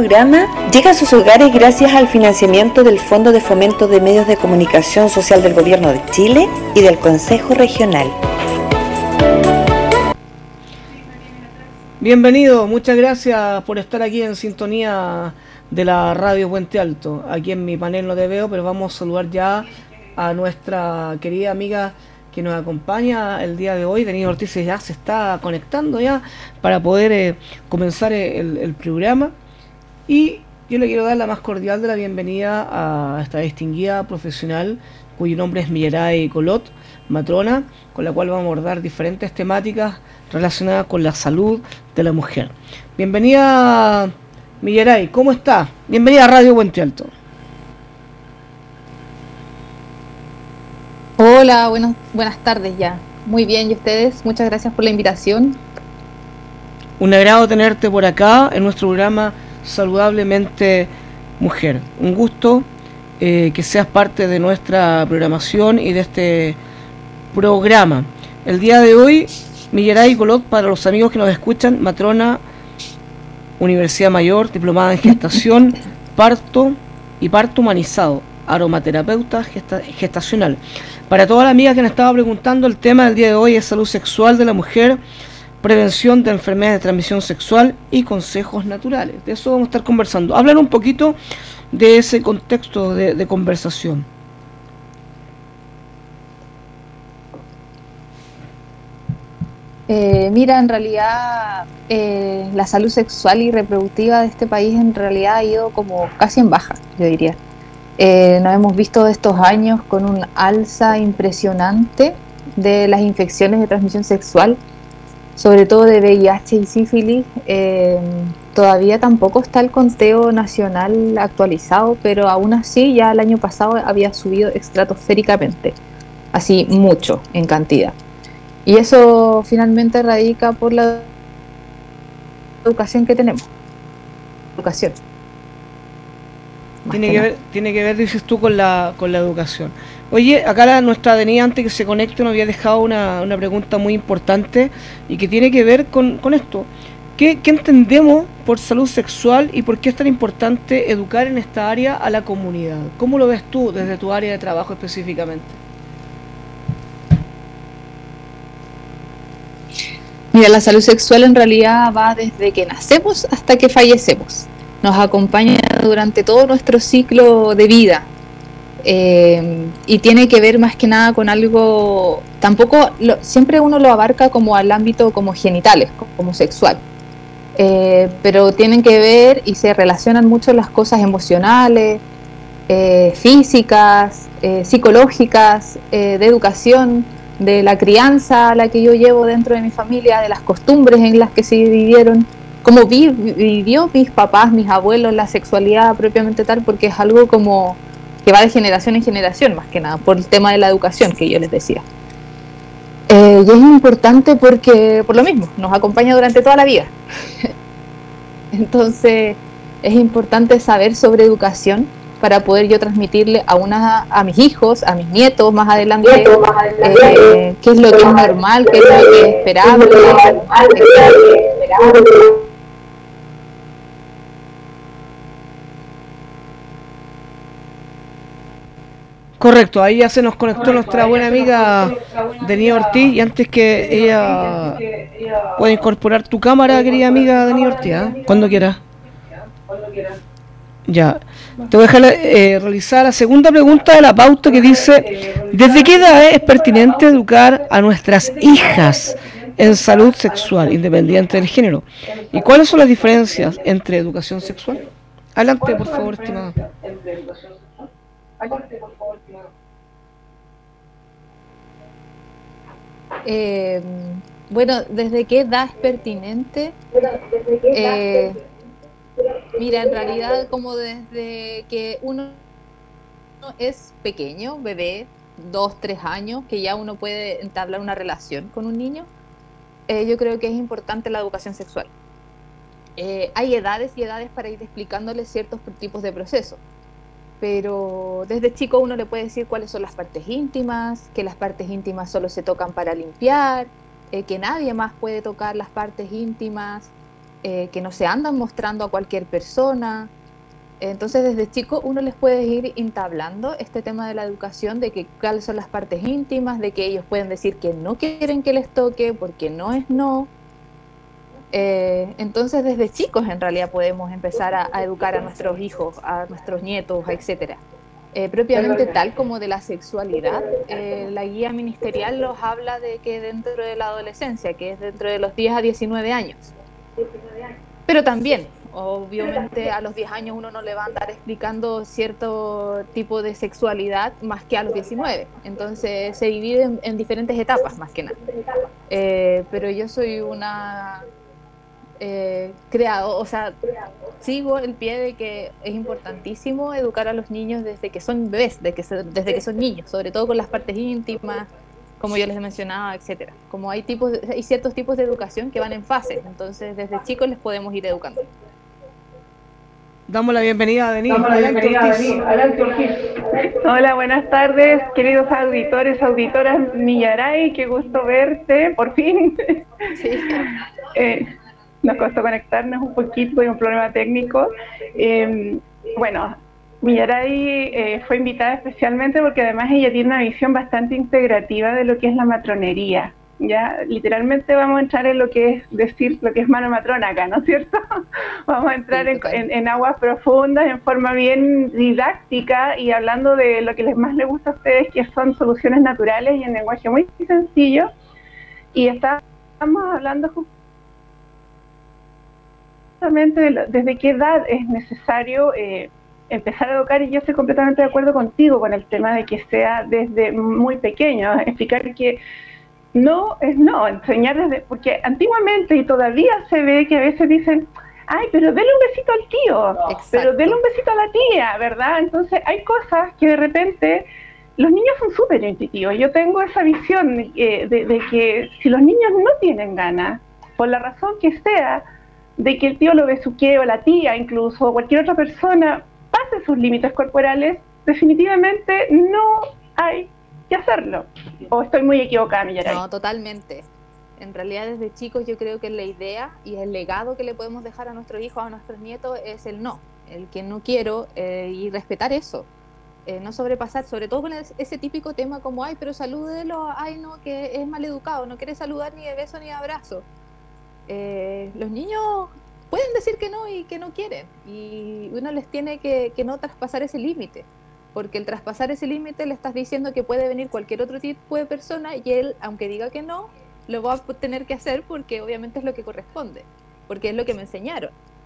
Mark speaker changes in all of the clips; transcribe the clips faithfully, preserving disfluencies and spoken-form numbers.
Speaker 1: programa llega a sus hogares gracias al financiamiento del Fondo de Fomento de Medios de Comunicación Social del Gobierno de Chile y del Consejo Regional.
Speaker 2: Bienvenido, muchas gracias por estar aquí en sintonía de la radio Puente Alto. Aquí en mi panel no te veo, pero vamos a saludar ya a nuestra querida amiga que nos acompaña el día de hoy. Denise Ortiz ya se está conectando ya para poder eh, comenzar el, el programa, y yo le quiero dar la más cordial de la bienvenida a esta distinguida profesional cuyo nombre es Millaray Colot, matrona, con la cual vamos a abordar diferentes temáticas relacionadas con la salud de la mujer. Bienvenida, Millaray, ¿cómo está? Bienvenida a Radio Puente Alto.
Speaker 3: Hola, buenas, buenas tardes ya. Muy bien, ¿y ustedes? Muchas gracias por la invitación.
Speaker 2: Un agrado tenerte por acá en nuestro programa Saludablemente Mujer. Un gusto eh, que seas parte de nuestra programación y de este programa. El día de hoy, Millaray Colot, para los amigos que nos escuchan, matrona, Universidad Mayor, diplomada en gestación, parto y parto humanizado, aromaterapeuta gesta, gestacional. Para todas las amigas que me estaban preguntando, el tema del día de hoy es salud sexual de la mujer, prevención de enfermedades de transmisión sexual y consejos naturales. De eso vamos a estar conversando. Hablar un poquito de ese contexto de, de conversación.
Speaker 3: Eh, mira, en realidad eh, la salud sexual y reproductiva de este país en realidad ha ido como casi en baja, yo diría. Eh, nos hemos visto estos años con un alza impresionante de las infecciones de transmisión sexual, sobre todo de V I H y sífilis. Eh, todavía tampoco está el conteo nacional actualizado, pero aún así ya el año pasado había subido estratosféricamente, así mucho en cantidad. Y eso finalmente radica por la educación que tenemos. Educación.
Speaker 2: Tiene que, ver, tiene que ver, dices tú, con la con la educación. Oye, acá la, nuestra Denise, antes que se conecte, nos había dejado una, una pregunta muy importante y que tiene que ver con, con esto. ¿Qué, ¿Qué entendemos por salud sexual y por qué es tan importante educar en esta área a la comunidad? ¿Cómo lo ves tú desde tu área de trabajo específicamente?
Speaker 3: Mira, la salud sexual en realidad va desde que nacemos hasta que fallecemos. Nos acompaña durante todo nuestro ciclo de vida. Eh, y tiene que ver más que nada con algo, tampoco, lo, siempre uno lo abarca como al ámbito como genitales, como sexual. Eh, pero tienen que ver y se relacionan mucho las cosas emocionales, eh, físicas, eh, psicológicas, eh, de educación, de la crianza a la que yo llevo dentro de mi familia, de las costumbres en las que se vivieron, cómo vi, vivió mis papás, mis abuelos, la sexualidad propiamente tal, porque es algo como que va de generación en generación, más que nada, por el tema de la educación que yo les decía. Eh, y es importante porque, por lo mismo, nos acompaña durante toda la vida. Entonces, es importante saber sobre educación para poder yo transmitirle a una a mis hijos, a mis nietos más adelante, eh, qué es lo que es normal, qué es lo que es esperable.
Speaker 2: Correcto, ahí ya se nos conectó nuestra buena amiga Denise Ortiz, y antes que ella pueda incorporar tu cámara, querida amiga Denise Ortiz, ¿eh? Cuando quieras. Ya, te voy a dejar eh, realizar la segunda pregunta de la pauta, que dice: ¿desde qué edad es pertinente educar a nuestras hijas en salud sexual, independiente del género? ¿Y cuáles son las diferencias entre educación sexual? Adelante, por favor, estimada.
Speaker 3: Eh, bueno, ¿desde qué edad es pertinente? Eh, mira, en realidad como desde que uno es pequeño, bebé, dos, tres años, que ya uno puede entablar una relación con un niño, eh, yo creo que es importante la educación sexual. Eh, hay edades y edades para ir explicándole ciertos tipos de procesos. Pero desde chico uno le puede decir cuáles son las partes íntimas, que las partes íntimas solo se tocan para limpiar, eh, que nadie más puede tocar las partes íntimas, eh, que no se andan mostrando a cualquier persona. Entonces desde chico uno les puede ir entablando este tema de la educación, de que cuáles son las partes íntimas, de que ellos pueden decir que no quieren que les toque porque no es no. Eh, entonces desde chicos en realidad podemos empezar a, a educar a nuestros hijos, a nuestros nietos, etcétera. Eh, propiamente tal como de la sexualidad, eh, la guía ministerial los habla de que dentro de la adolescencia, que es dentro de los diez a diecinueve años. Pero también, obviamente a los diez años uno no le va a andar explicando cierto tipo de sexualidad más que a los diecinueve. Entonces se divide en, en diferentes etapas más que nada. Eh, pero yo soy una eh, creado, o sea, sigo el pie de que es importantísimo educar a los niños desde que son bebés, desde que, se, desde que son niños, sobre todo con las partes íntimas, como yo les mencionaba, etcétera. Como hay tipos, de, hay ciertos tipos de educación que van en fases, entonces desde chicos les podemos ir educando.
Speaker 2: Damos la bienvenida a Denise.
Speaker 4: Damos la bienvenida a Denise. Adelante, Ortiz. Hola, buenas tardes, queridos auditores, auditoras Millaray, qué gusto verte, por fin. Sí. eh, nos costó conectarnos un poquito, hay un problema técnico. Eh, bueno, Millaray eh, fue invitada especialmente porque además ella tiene una visión bastante integrativa de lo que es la matronería. Ya, literalmente vamos a entrar en lo que es decir lo que es mano matrona acá, ¿no es cierto? Vamos a entrar sí, en, en, en aguas profundas, en forma bien didáctica y hablando de lo que les más les gusta a ustedes, que son soluciones naturales y en lenguaje muy sencillo. Y estamos hablando justamente de lo, desde qué edad es necesario eh, empezar a educar, y yo estoy completamente de acuerdo contigo con el tema de que sea desde muy pequeño, explicar que no es no, enseñar desde, porque antiguamente y todavía se ve que a veces dicen, ay, pero dele un besito al tío, exacto, pero dele un besito a la tía, ¿verdad? Entonces hay cosas que de repente, los niños son súper intuitivos, yo tengo esa visión de, de, de, de que si los niños no tienen ganas, por la razón que sea, de que el tío lo besuquee o la tía incluso, o cualquier otra persona, pase sus límites corporales, definitivamente no hay que hacerlo. ¿O estoy muy equivocada, Millaray?
Speaker 3: No, totalmente. En realidad desde chicos yo creo que la idea y el legado que le podemos dejar a nuestros hijos, a nuestros nietos, es el no, el que no quiero eh, y respetar eso. Eh, no sobrepasar, sobre todo con ese típico tema como, ay, pero salúdelo, ay, no, que es maleducado, no quiere saludar ni de beso ni de abrazo. Eh, los niños pueden decir que no y que no quieren, y uno les tiene que, que no traspasar ese límite, porque el traspasar ese límite le estás diciendo que puede venir cualquier otro tipo de persona y él, aunque diga que no, lo va a tener que hacer porque obviamente es lo que corresponde, porque es lo que me enseñaron.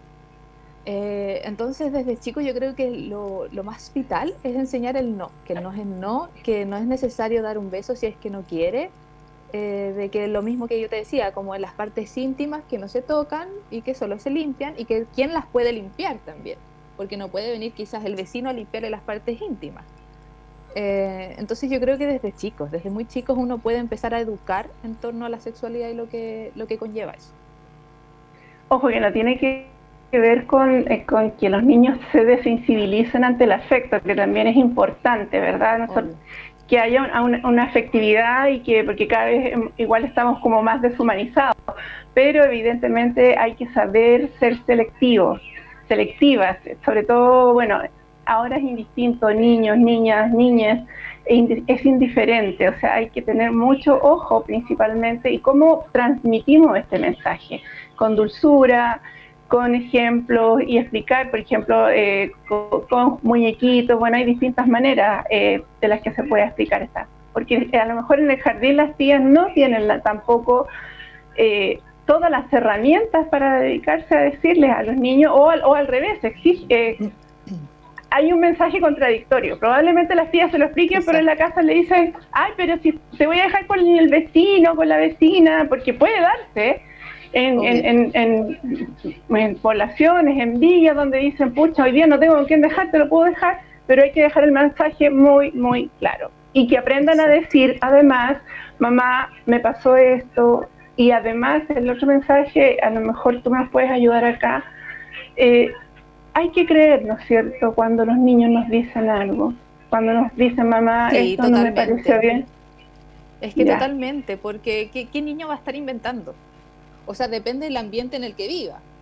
Speaker 3: Eh, entonces desde chico yo creo que lo, lo más vital es enseñar el no, que no es el no, que no es necesario dar un beso si es que no quiere, eh, de que lo mismo que yo te decía, como en las partes íntimas que no se tocan y que solo se limpian, y que quién las puede limpiar también, porque no puede venir quizás el vecino a limpiarle las partes íntimas. Eh, entonces yo creo que desde chicos, desde muy chicos uno puede empezar a educar en torno a la sexualidad y lo que, lo que conlleva eso.
Speaker 4: Ojo, que no tiene que ver con, eh, con que los niños se desensibilicen ante el afecto, que también es importante, ¿verdad? Nosotros, que haya una, una afectividad, y que porque cada vez igual estamos como más deshumanizados, pero evidentemente hay que saber ser selectivos, selectivas, sobre todo, bueno, ahora es indistinto, niños, niñas, niñas, es indiferente, o sea, hay que tener mucho ojo principalmente y cómo transmitimos este mensaje, con dulzura, con ejemplos y explicar, por ejemplo, eh, con, con muñequitos, bueno, hay distintas maneras eh, de las que se puede explicar esta, porque a lo mejor en el jardín las tías no tienen la, tampoco eh, todas las herramientas para dedicarse a decirles a los niños, o al, o al revés, exige, eh, hay un mensaje contradictorio, probablemente las tías se lo expliquen, exacto, pero en la casa le dicen, ay, pero si te voy a dejar con el vecino, con la vecina, porque puede darse, En, en, en, en, en poblaciones, en villas, donde dicen, pucha, hoy día no tengo con quién dejar, te lo puedo dejar, pero hay que dejar el mensaje muy, muy claro. Y que aprendan a decir, además, mamá, me pasó esto, y además el otro mensaje, a lo mejor tú me puedes ayudar acá. Eh, hay que creer, ¿no es cierto?, cuando los niños nos dicen algo, cuando nos dicen, mamá, sí, esto totalmente. No me parece bien.
Speaker 3: Es que ya. Totalmente, porque ¿qué, ¿qué niño va a estar inventando? O sea, depende del ambiente en el que viva.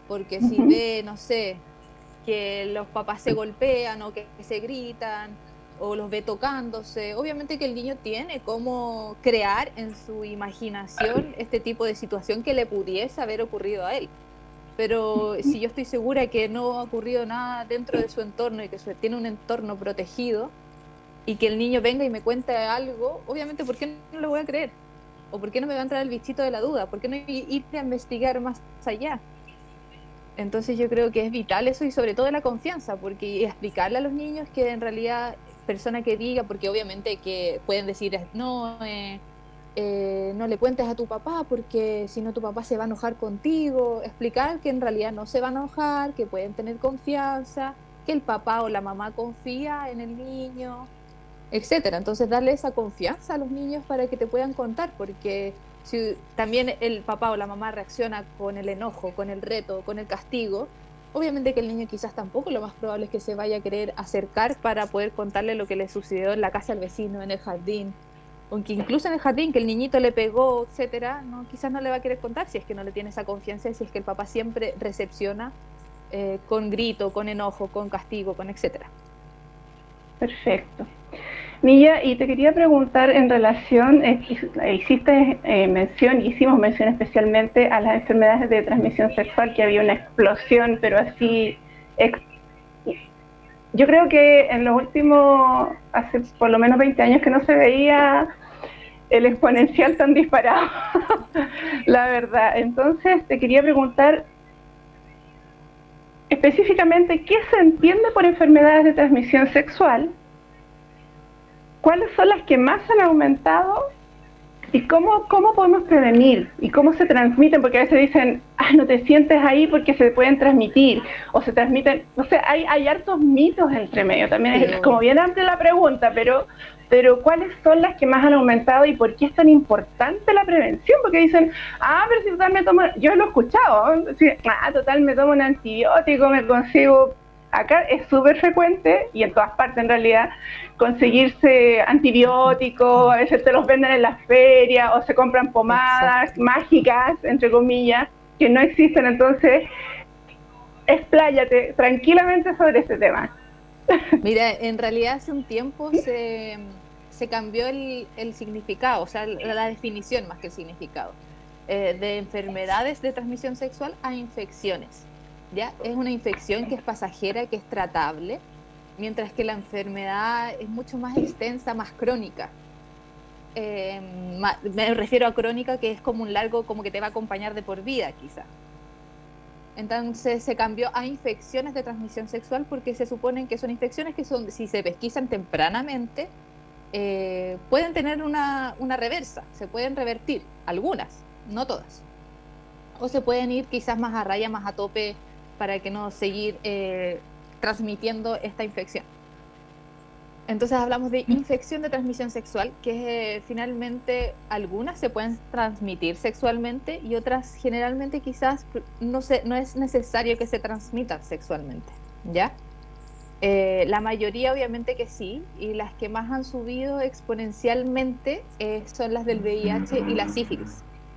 Speaker 3: porque si ve, no sé, que los papás se golpean o que se gritan o los ve tocándose, obviamente que el niño tiene cómo crear en su imaginación este tipo de situación que le pudiese haber ocurrido a él. Pero si yo estoy segura que no ha ocurrido nada dentro de su entorno y que su, tiene un entorno protegido, y que el niño venga y me cuente algo, obviamente, ¿por qué no lo voy a creer? ¿O por qué no me va a entrar el bichito de la duda? ¿Por qué no ir a investigar más allá? Entonces yo creo que es vital eso, y sobre todo la confianza, porque explicarle a los niños que en realidad persona que diga, porque obviamente que pueden decir, no, eh, eh, no le cuentes a tu papá porque si no tu papá se va a enojar contigo, explicar que en realidad no se va a enojar, que pueden tener confianza, que el papá o la mamá confía en el niño, etcétera. Entonces darle esa confianza a los niños para que te puedan contar, porque si también el papá o la mamá reacciona con el enojo, con el reto, con el castigo, obviamente que el niño quizás tampoco, lo más probable es que se vaya a querer acercar para poder contarle lo que le sucedió en la casa del vecino, en el jardín, aunque incluso en el jardín que el niñito le pegó, etcétera, no, quizás no le va a querer contar si es que no le tiene esa confianza, y si es que el papá siempre recepciona eh, con grito, con enojo, con castigo, con etcétera.
Speaker 4: Perfecto. Milla, y te quería preguntar en relación, eh, hiciste eh, mención, hicimos mención especialmente a las enfermedades de transmisión sexual, que había una explosión, pero así, ex, yo creo que en los últimos, hace por lo menos veinte años que no se veía el exponencial tan disparado, la verdad. Entonces te quería preguntar específicamente qué se entiende por enfermedades de transmisión sexual, cuáles son las que más han aumentado y cómo, cómo podemos prevenir y cómo se transmiten, porque a veces dicen, ah, no te sientes ahí porque se pueden transmitir, o se transmiten, o sea, hay, hay hartos mitos entre medio, también es como bien amplia la pregunta, pero, pero ¿cuáles son las que más han aumentado y por qué es tan importante la prevención? Porque dicen, ah, pero si total me tomo, yo lo he escuchado, ¿sí? Ah, total me tomo un antibiótico, me consigo... Acá es súper frecuente, y en todas partes en realidad, conseguirse antibióticos, a veces te los venden en las ferias, o se compran pomadas Exacto. mágicas, entre comillas, que no existen. Entonces, expláyate tranquilamente sobre ese tema.
Speaker 3: Mira, en realidad hace un tiempo se, se cambió el, el significado, o sea, la, la definición más que el significado, eh, de enfermedades de transmisión sexual a infecciones. ¿Ya? Es una infección que es pasajera, que es tratable, mientras que la enfermedad es mucho más extensa, más crónica. Eh, ma, me refiero a crónica, que es como un largo, como que te va a acompañar de por vida, quizá. Entonces se cambió a infecciones de transmisión sexual, porque se suponen que son infecciones que son, si se pesquisan tempranamente, eh, pueden tener una, una reversa, se pueden revertir, algunas, no todas. O se pueden ir quizás más a raya, más a tope, para que no seguir eh, transmitiendo esta infección. Entonces hablamos de infección de transmisión sexual, que eh, finalmente algunas se pueden transmitir sexualmente y otras generalmente quizás no, se, no es necesario que se transmitan sexualmente, ¿ya? Eh, la mayoría obviamente que sí, y las que más han subido exponencialmente eh, son las del V I H y la sífilis.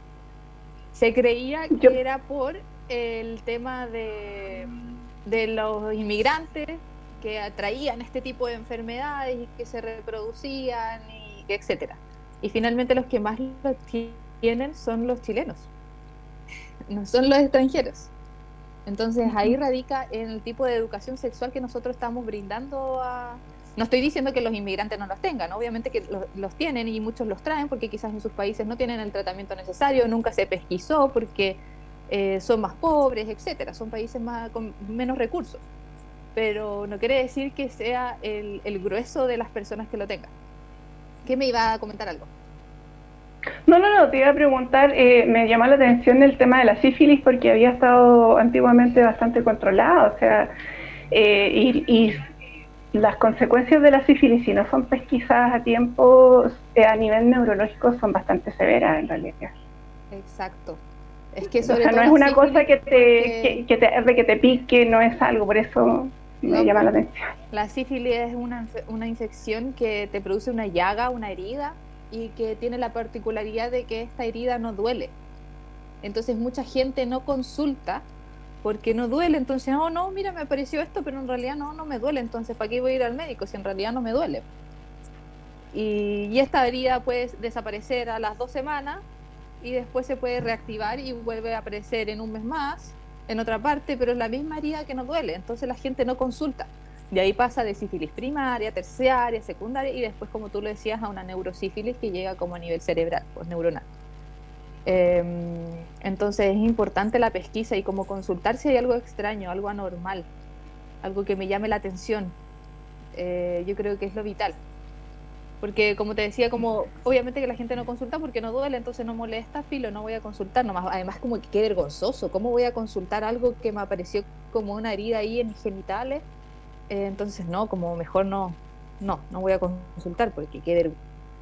Speaker 3: Se creía que Yo... era por el tema de, de los inmigrantes que atraían este tipo de enfermedades y que se reproducían, y etcétera. Y finalmente los que más lo tienen son los chilenos, no son los extranjeros. Entonces ahí radica en el tipo de educación sexual que nosotros estamos brindando a... No estoy diciendo que los inmigrantes no los tengan, obviamente que los, los tienen, y muchos los traen porque quizás en sus países no tienen el tratamiento necesario, nunca se pesquisó porque eh, son más pobres, etcétera. Son países más, con menos recursos. Pero no quiere decir que sea el, el grueso de las personas que lo tengan. ¿Qué me iba a comentar algo?
Speaker 4: No, no, no, te iba a preguntar, eh, me llamó la atención el tema de la sífilis porque había estado antiguamente bastante controlada, o sea, eh, y, y las consecuencias de la sífilis, si no son pesquisadas a tiempo, eh, a nivel neurológico son bastante severas en realidad.
Speaker 3: Exacto. Es que sobre
Speaker 4: o sea,
Speaker 3: todo
Speaker 4: no es una
Speaker 3: sífilis,
Speaker 4: cosa que te, que, que, te, que te pique, no es algo, por eso me no, llama la atención.
Speaker 3: La sífilis es una, una infección que te produce una llaga, una herida, y que tiene la particularidad de que esta herida no duele. Entonces mucha gente no consulta porque no duele, entonces, oh no, mira, me apareció esto, pero en realidad no, no me duele, entonces ¿para qué voy a ir al médico si en realidad no me duele? Y, y esta herida puede desaparecer a las dos semanas y después se puede reactivar y vuelve a aparecer en un mes más, en otra parte, pero es la misma herida que no duele, entonces la gente no consulta. De ahí pasa de sífilis primaria, terciaria, secundaria y después, como tú lo decías, a una neurosífilis que llega como a nivel cerebral, pues neuronal. Eh, entonces es importante la pesquisa y como consultar si hay algo extraño, algo anormal, algo que me llame la atención. Eh, yo creo que es lo vital. Porque como te decía, como obviamente que la gente no consulta porque no duele, entonces no molesta, filo, no voy a consultar, nomás, además como que qué vergonzoso, ¿cómo voy a consultar algo que me apareció como una herida ahí en mis genitales? Eh, entonces no, como mejor no, no, no voy a consultar porque qué vergüenza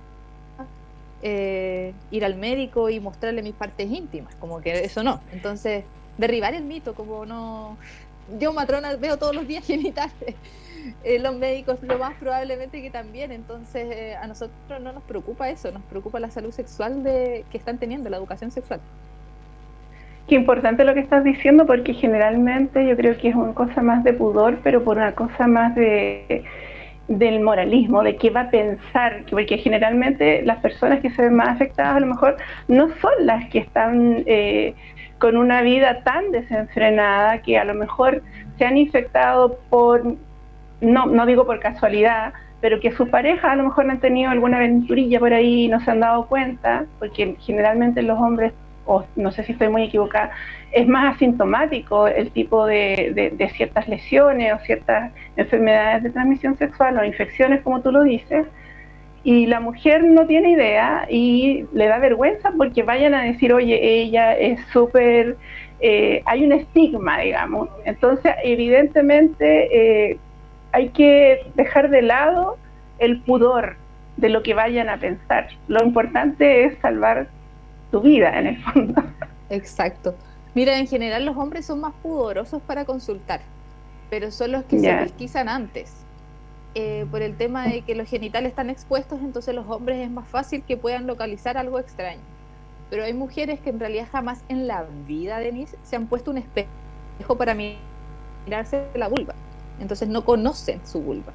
Speaker 3: eh, ir al médico y mostrarle mis partes íntimas, como que eso no, entonces derribar el mito, como no, yo matrona veo todos los días genitales. Eh, los médicos lo más probablemente que también, entonces eh, a nosotros no nos preocupa eso, nos preocupa la salud sexual de, que están teniendo, la educación sexual.
Speaker 4: Qué importante lo que estás diciendo, porque generalmente yo creo que es una cosa más de pudor, pero por una cosa más de del moralismo, de qué va a pensar, porque generalmente las personas que se ven más afectadas a lo mejor no son las que están eh, con una vida tan desenfrenada, que a lo mejor se han infectado por No, no digo por casualidad, pero que sus parejas a lo mejor han tenido alguna aventurilla por ahí y no se han dado cuenta, porque generalmente los hombres, o no sé si estoy muy equivocada, es más asintomático el tipo de, de, de ciertas lesiones o ciertas enfermedades de transmisión sexual o infecciones, como tú lo dices, y la mujer no tiene idea y le da vergüenza porque vayan a decir, oye, ella es súper, eh, hay un estigma, digamos. Entonces, evidentemente, eh, hay que dejar de lado el pudor de lo que vayan a pensar. Lo importante es salvar tu vida, en el fondo.
Speaker 3: Exacto. Mira, en general los hombres son más pudorosos para consultar, pero son los que
Speaker 4: yeah.
Speaker 3: se pesquisan antes. Eh, por el tema de que los genitales están expuestos, entonces los hombres es más fácil que puedan localizar algo extraño. Pero hay mujeres que en realidad jamás en la vida, Denise, se han puesto un espejo para mirarse la vulva. Entonces no conocen su vulva.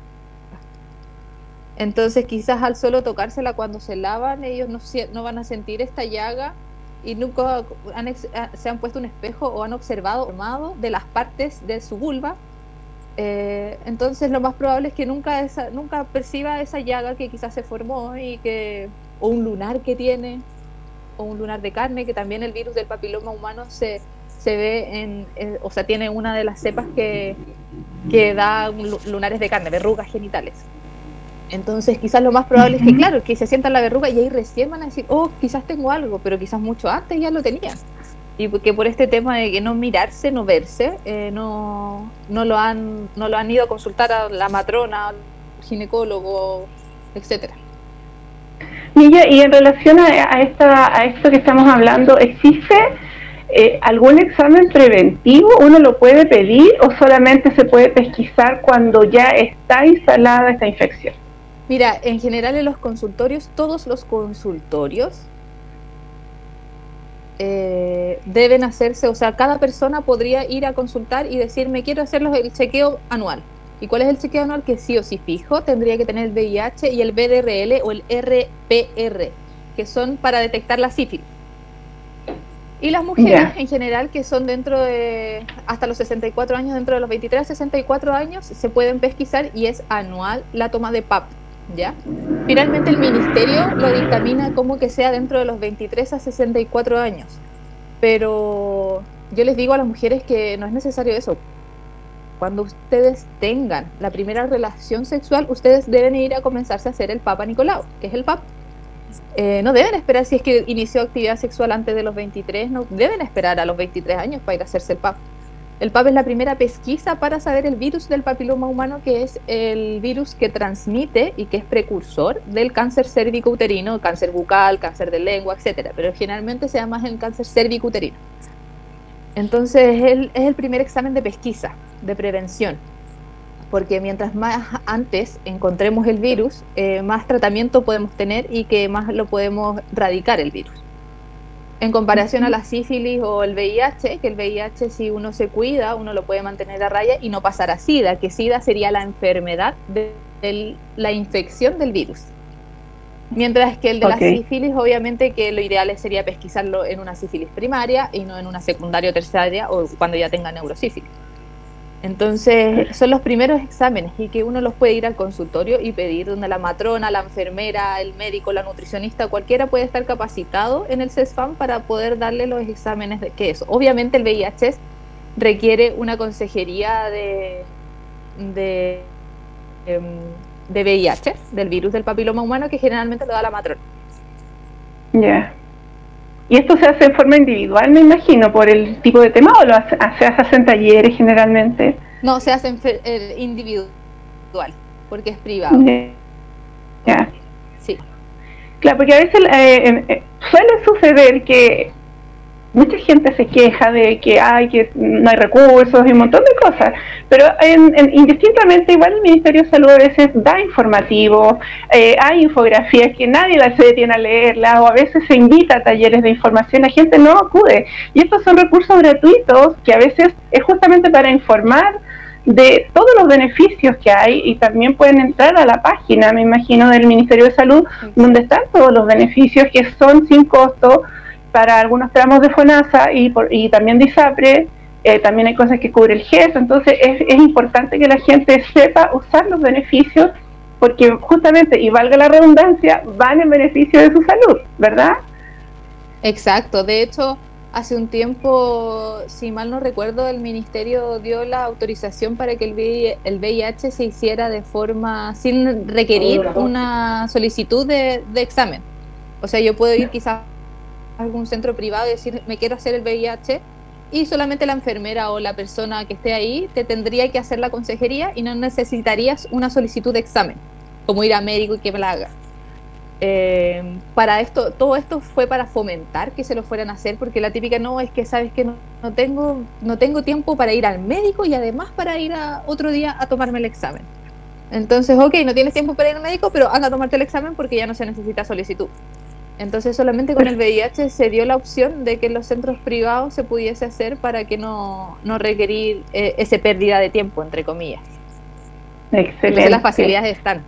Speaker 3: Entonces quizás al solo tocársela cuando se lavan, ellos no, no van a sentir esta llaga y nunca han, se han puesto un espejo o han observado formado de las partes de su vulva. Eh, entonces lo más probable es que nunca, esa, nunca perciba esa llaga que quizás se formó y que, o un lunar que tiene, o un lunar de carne, que también el virus del papiloma humano se, se ve en, en, o sea, tiene una de las cepas que que da lunares de carne, verrugas genitales. Entonces quizás lo más probable es que, claro, que se sientan la verruga y ahí recién van a decir, oh, quizás tengo algo, pero quizás mucho antes ya lo tenían. Y que por este tema de que no mirarse, no verse, eh, no, no, lo han, no lo han ido a consultar a la matrona, al ginecólogo, etcétera.
Speaker 4: Milla, y en relación a, a, esta, a esto que estamos hablando, ¿existe Eh, algún examen preventivo? ¿Uno lo puede pedir o solamente se puede pesquisar cuando ya está instalada esta infección?
Speaker 3: Mira, en general en los consultorios, todos los consultorios eh, deben hacerse, o sea, cada persona podría ir a consultar y decir, me quiero hacer el chequeo anual. ¿Y cuál es el chequeo anual? Que sí o sí fijo, tendría que tener el V I H y el B D R L o el R P R, que son para detectar la sífilis. Y las mujeres yeah. en general, que son dentro de hasta los sesenta y cuatro años, dentro de los veintitrés a sesenta y cuatro años, se pueden pesquisar y es anual la toma de P A P, ¿ya? Finalmente el ministerio lo dictamina como que sea dentro de los veintitrés a sesenta y cuatro años, pero yo les digo a las mujeres que no es necesario eso. Cuando ustedes tengan la primera relación sexual, ustedes deben ir a comenzarse a hacer el Papa Nicolau, que es el P A P. Eh, no deben esperar, si es que inició actividad sexual antes de los veintitrés, no deben esperar a los veintitrés años para ir a hacerse el P A P. El P A P es la primera pesquisa para saber el virus del papiloma humano, que es el virus que transmite y que es precursor del cáncer cérvico-uterino, cáncer bucal, cáncer de lengua, etcétera, pero generalmente se llama el cáncer cérvico-uterino. Entonces es el, es el primer examen de pesquisa, de prevención, porque mientras más antes encontremos el virus, eh, más tratamiento podemos tener y que más lo podemos radicar el virus. En comparación a la sífilis o el V I H, que el V I H, si uno se cuida, uno lo puede mantener a raya y no pasar a SIDA, que SIDA sería la enfermedad de, de la infección del virus. Mientras que el de okay. la sífilis, obviamente que lo ideal sería pesquisarlo en una sífilis primaria y no en una secundaria o terciaria o cuando ya tenga neurosífilis. Entonces, son los primeros exámenes y que uno los puede ir al consultorio y pedir, donde la matrona, la enfermera, el médico, la nutricionista, cualquiera puede estar capacitado en el CESFAM para poder darle los exámenes de qué es. Obviamente el V I H requiere una consejería de, de, de V I H, del virus del papiloma humano, que generalmente lo da la matrona.
Speaker 4: Ya. Yeah. ¿Y esto se hace en forma individual, me imagino, por el tipo de tema, o lo hace, se hace en talleres generalmente?
Speaker 3: No, se hace en eh, individual, porque es privado.
Speaker 4: Ya. Yeah.
Speaker 3: Sí.
Speaker 4: Claro, porque a veces eh, eh, suele suceder que mucha gente se queja de que hay que no hay recursos y un montón de cosas, pero en, en, indistintamente igual el Ministerio de Salud a veces da informativos, eh, hay infografías que nadie se detiene a leerlas, o a veces se invita a talleres de información, la gente no acude, y estos son recursos gratuitos que a veces es justamente para informar de todos los beneficios que hay, y también pueden entrar a la página, me imagino, del Ministerio de Salud, donde están todos los beneficios que son sin costo para algunos tramos de FONASA y, por, y también de ISAPRE. Eh, también hay cosas que cubre el G E S, entonces es, es importante que la gente sepa usar los beneficios, porque justamente, y valga la redundancia, van en beneficio de su salud, ¿verdad?
Speaker 3: Exacto, de hecho, hace un tiempo, si mal no recuerdo, el Ministerio dio la autorización para que el V I H se hiciera de forma, sin requerir una solicitud de, de examen. O sea, yo puedo ir quizás algún centro privado y decir, me quiero hacer el V I H, y solamente la enfermera o la persona que esté ahí te tendría que hacer la consejería y no necesitarías una solicitud de examen, como ir a médico y que me la haga. Eh, para esto, todo esto fue para fomentar que se lo fueran a hacer, porque la típica no es que sabes que no, no tengo no tengo tiempo para ir al médico y además para ir a otro día a tomarme el examen. Entonces, ok, no tienes tiempo para ir al médico, pero anda a tomarte el examen porque ya no se necesita solicitud. Entonces solamente con el V I H se dio la opción de que en los centros privados se pudiese hacer para que no, no requerir eh, esa pérdida de tiempo, entre comillas.
Speaker 4: Excelente.
Speaker 3: Entonces las facilidades están.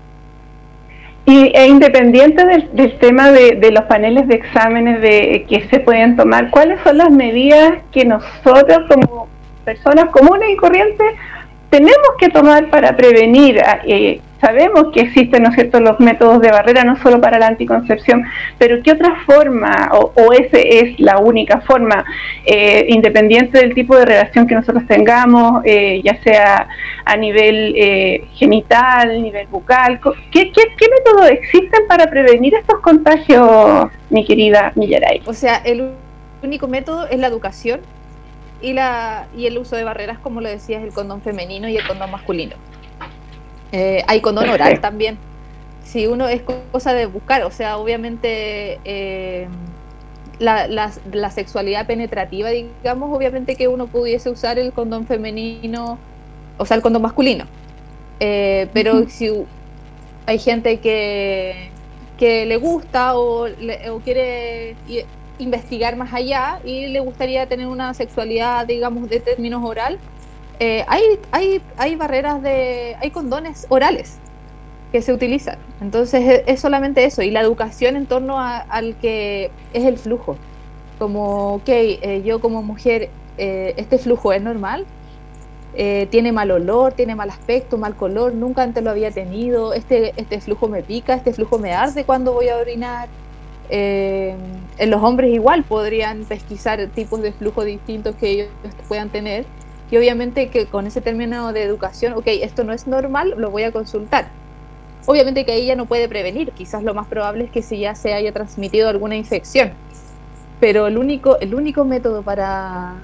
Speaker 4: Y e independiente del, del tema de, de los paneles de exámenes de que se pueden tomar, ¿cuáles son las medidas que nosotros como personas comunes y corrientes tenemos que tomar para prevenir? Eh, sabemos que existen, ¿no es cierto?, los métodos de barrera, no solo para la anticoncepción, pero ¿qué otra forma, o, o ese es la única forma, eh, independiente del tipo de relación que nosotros tengamos, eh, ya sea a nivel eh, genital, a nivel bucal, ¿qué, qué, qué métodos existen para prevenir estos contagios, mi querida Millaray?
Speaker 3: O sea, el único método es la educación y, la, y el uso de barreras, como lo decías, el condón femenino y el condón masculino. Eh, hay condón oral también. Si uno es cosa de buscar, o sea, obviamente eh, la, la, la sexualidad penetrativa, digamos, obviamente que uno pudiese usar el condón femenino, o sea, el condón masculino. Eh, pero uh-huh. si hay gente que, que le gusta o, le, o quiere investigar más allá y le gustaría tener una sexualidad, digamos, de términos oral, Eh, hay, hay, hay barreras de, hay condones orales que se utilizan, entonces es, es solamente eso, y la educación en torno a, al que es el flujo, como, ok, eh, yo como mujer, eh, este flujo es normal, eh, tiene mal olor, tiene mal aspecto, mal color, nunca antes lo había tenido, este, este flujo me pica, este flujo me arde cuando voy a orinar. Eh, en los hombres igual podrían pesquisar tipos de flujo distintos que ellos puedan tener. Y obviamente que con ese término de educación, ok, esto no es normal, lo voy a consultar. Obviamente que ahí ya no puede prevenir, quizás lo más probable es que si ya se haya transmitido alguna infección. Pero el único, el único método para,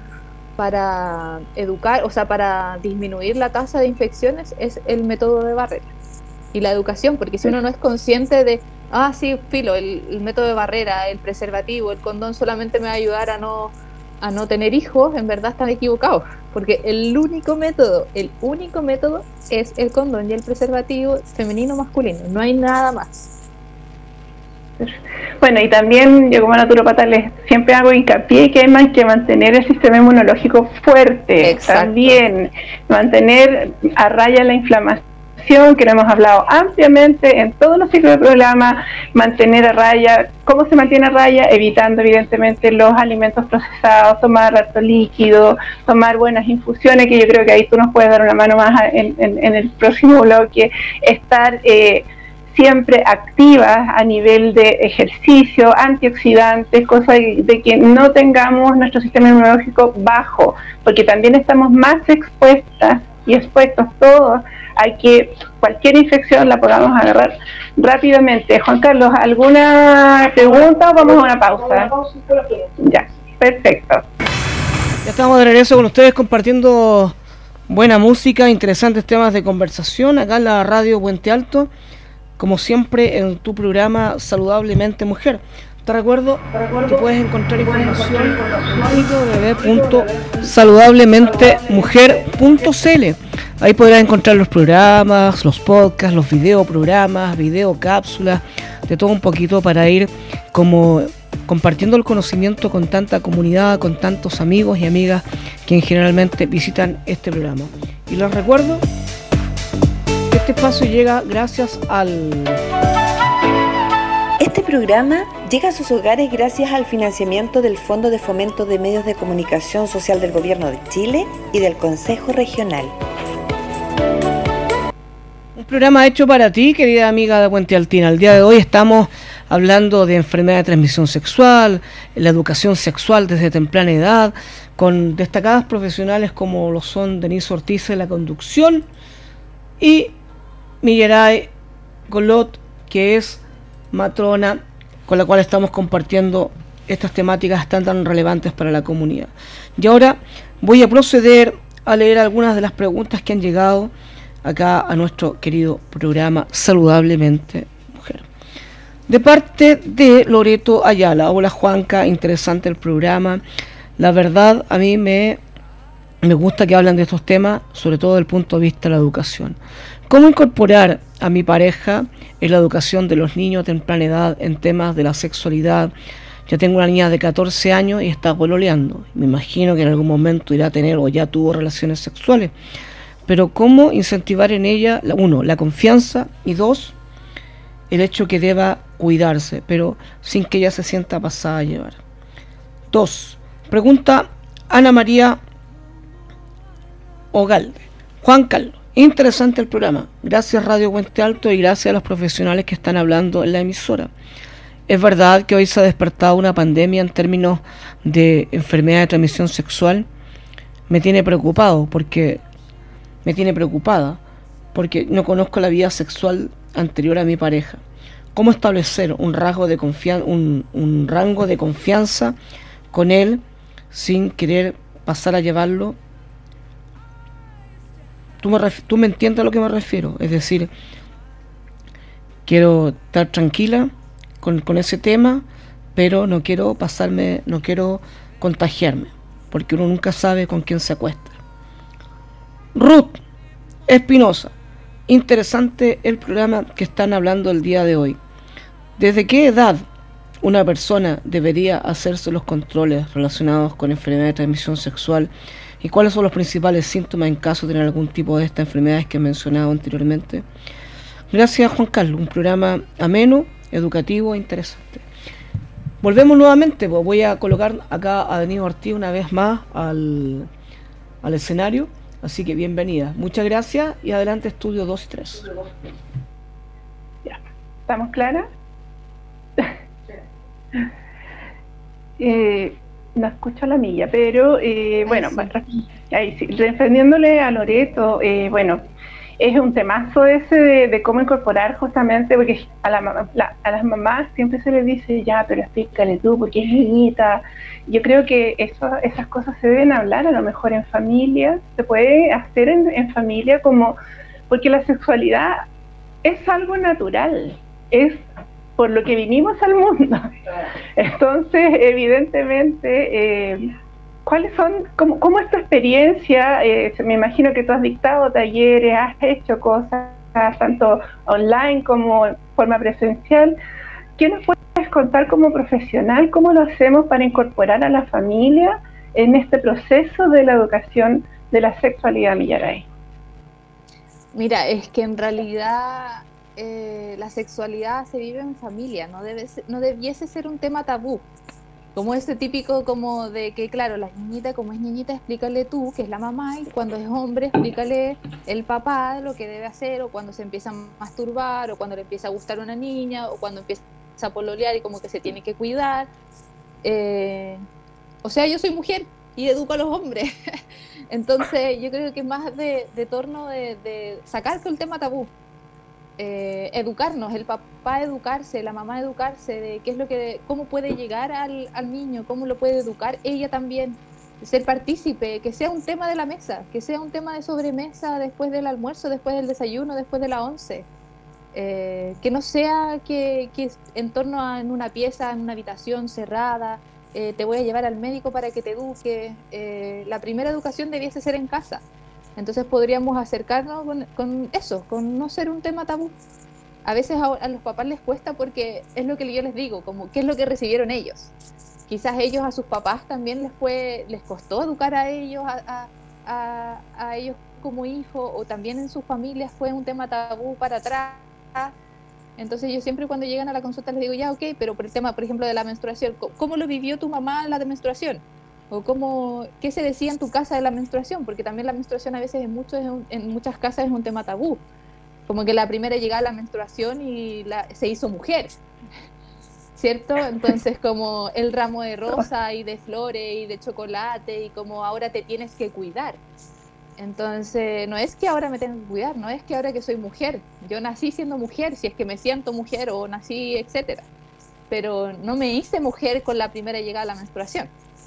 Speaker 3: para educar, o sea, para disminuir la tasa de infecciones es el método de barrera y la educación, porque si uno no es consciente de, ah, sí, filo, el, el método de barrera, el preservativo, el condón solamente me va a ayudar a no... a no tener hijos, en verdad están equivocados, porque el único método, el único método es el condón y el preservativo femenino masculino, no hay nada más.
Speaker 4: Bueno, y también yo como naturopata les siempre hago hincapié que hay más que mantener el sistema inmunológico fuerte.
Speaker 3: Exacto.
Speaker 4: También mantener a raya la inflamación, que lo hemos hablado ampliamente en todos los ciclos del programa, mantener a raya. ¿Cómo se mantiene a raya? Evitando evidentemente los alimentos procesados, tomar harto líquido, tomar buenas infusiones, que yo creo que ahí tú nos puedes dar una mano más en, en, en el próximo bloque, estar eh, siempre activas a nivel de ejercicio, antioxidantes, cosa de, de que no tengamos nuestro sistema inmunológico bajo, porque también estamos más expuestas y expuestos todos a que cualquier infección la podamos agarrar rápidamente. Juan Carlos, ¿alguna pregunta o vamos a una pausa? Ya, perfecto.
Speaker 2: Ya estamos de regreso con ustedes compartiendo buena música, interesantes temas de conversación acá en la radio Puente Alto, como siempre en tu programa Saludablemente Mujer. Te recuerdo que puedes encontrar información en w w w punto saludablemente mujer punto c l. Ahí podrás encontrar los programas, los podcasts, los videoprogramas, videocápsulas, de todo un poquito para ir como compartiendo el conocimiento con tanta comunidad, con tantos amigos y amigas que generalmente visitan este programa. Y les recuerdo que este espacio llega gracias al...
Speaker 1: Este programa llega a sus hogares gracias al financiamiento del Fondo de Fomento de Medios de Comunicación Social del Gobierno de Chile y del Consejo Regional.
Speaker 2: Un programa hecho para ti, querida amiga de Puente Altina. El día de hoy estamos hablando de enfermedad de transmisión sexual, la educación sexual desde temprana edad, con destacadas profesionales como lo son Denise Ortiz de la conducción y Miguelay Golot, que es matrona, con la cual estamos compartiendo estas temáticas tan tan relevantes para la comunidad. Y ahora voy a proceder a leer algunas de las preguntas que han llegado acá a nuestro querido programa Saludablemente Mujer. De parte de Loreto Ayala. Hola Juanca, interesante el programa. La verdad, a mí me, me gusta que hablan de estos temas, sobre todo desde el punto de vista de la educación. ¿Cómo incorporar a mi pareja en la educación de los niños a temprana edad en temas de la sexualidad? Ya tengo una niña de catorce años y está pololeando. Me imagino que en algún momento irá a tener o ya tuvo relaciones sexuales. Pero ¿cómo incentivar en ella, uno, la confianza y dos, el hecho que deba cuidarse, pero sin que ella se sienta pasada a llevar? Dos, pregunta Ana María Ogalde. Juan Carlos, interesante el programa. Gracias Radio Puente Alto y gracias a los profesionales que están hablando en la emisora. ¿Es verdad que hoy se ha despertado una pandemia en términos de enfermedad de transmisión sexual? Me tiene preocupado porque me tiene preocupada porque no conozco la vida sexual anterior a mi pareja. ¿Cómo establecer un rango de confianza, un, un rango de confianza con él sin querer pasar a llevarlo? Tú me, ref, tú me entiendes a lo que me refiero. Es decir, quiero estar tranquila con, con ese tema, pero no quiero pasarme, no quiero contagiarme, porque uno nunca sabe con quién se acuesta. Ruth Espinosa, interesante el programa que están hablando el día de hoy. ¿Desde qué edad una persona debería hacerse los controles relacionados con enfermedad de transmisión sexual? ¿Y cuáles son los principales síntomas en caso de tener algún tipo de estas enfermedades que he mencionado anteriormente? Gracias Juan Carlos, un programa ameno, educativo e interesante. Volvemos nuevamente, pues voy a colocar acá a Denise Ortiz una vez más al, al escenario, así que bienvenida. Muchas gracias y adelante estudio dos y tres.
Speaker 4: Ya, ¿estamos claras? eh, no escucho la milla, pero eh, bueno, sí. Ahí sí, refiriéndole a Loreto, eh, bueno, es un temazo ese de, de cómo incorporar justamente, porque a, la, la, a las mamás siempre se les dice, ya, pero explícale tú, porque es niñita. Yo creo que eso, esas cosas se deben hablar a lo mejor en familia, se puede hacer en, en familia, como porque la sexualidad es algo natural, es por lo que vinimos al mundo. Entonces, evidentemente, eh, ¿cuáles son, cómo, cómo es tu experiencia? Eh, me imagino que tú has dictado talleres, has hecho cosas, tanto online como en forma presencial. ¿Qué nos puedes puedes contar como profesional cómo lo hacemos para incorporar a la familia en este proceso de la educación de la sexualidad, Millaray?
Speaker 3: Mira, es que en realidad eh, la sexualidad se vive en familia, no debe ser, no debiese ser un tema tabú. Como ese típico como de que, claro, la niñita, como es niñita, explícale tú, que es la mamá, y cuando es hombre, explícale el papá lo que debe hacer, o cuando se empieza a masturbar, o cuando le empieza a gustar una niña, o cuando empieza a pololear y como que se tiene que cuidar. Eh, o sea, yo soy mujer y educo a los hombres. Entonces, yo creo que es más de, de torno de, de sacar el tema tabú. Eh, educarnos, el papá educarse, la mamá educarse de qué es lo que, cómo puede llegar al, al niño, cómo lo puede educar ella también, ser partícipe, que sea un tema de la mesa, que sea un tema de sobremesa después del almuerzo, después del desayuno, después de la once, eh, que no sea que, que en torno a en una pieza, en una habitación cerrada, eh, te voy a llevar al médico para que te eduque. Eh, la primera educación debiese ser en casa. Entonces podríamos acercarnos con, con eso, con no ser un tema tabú. A veces a, a los papás les cuesta porque es lo que yo les digo, como qué es lo que recibieron ellos. Quizás ellos a sus papás también les fue, les costó educar a ellos, a, a, a, a ellos como hijos, o también en sus familias fue un tema tabú para atrás. Entonces yo siempre cuando llegan a la consulta les digo, ya, ok, pero por el tema, por ejemplo, de la menstruación, ¿cómo lo vivió tu mamá la de menstruación? O cómo, qué se decía en tu casa de la menstruación, porque también la menstruación a veces en, muchos, en muchas casas es un tema tabú, como que la primera llegaba la menstruación y la, se hizo mujer, ¿cierto? Entonces como el ramo de rosa y de flores y de chocolate y como ahora te tienes que cuidar. Entonces no es que ahora me tengo que cuidar, no es que ahora que soy mujer, yo nací siendo mujer, si es que me siento mujer o nací, etcétera, pero no me hice mujer con la primera llegada a la menstruación.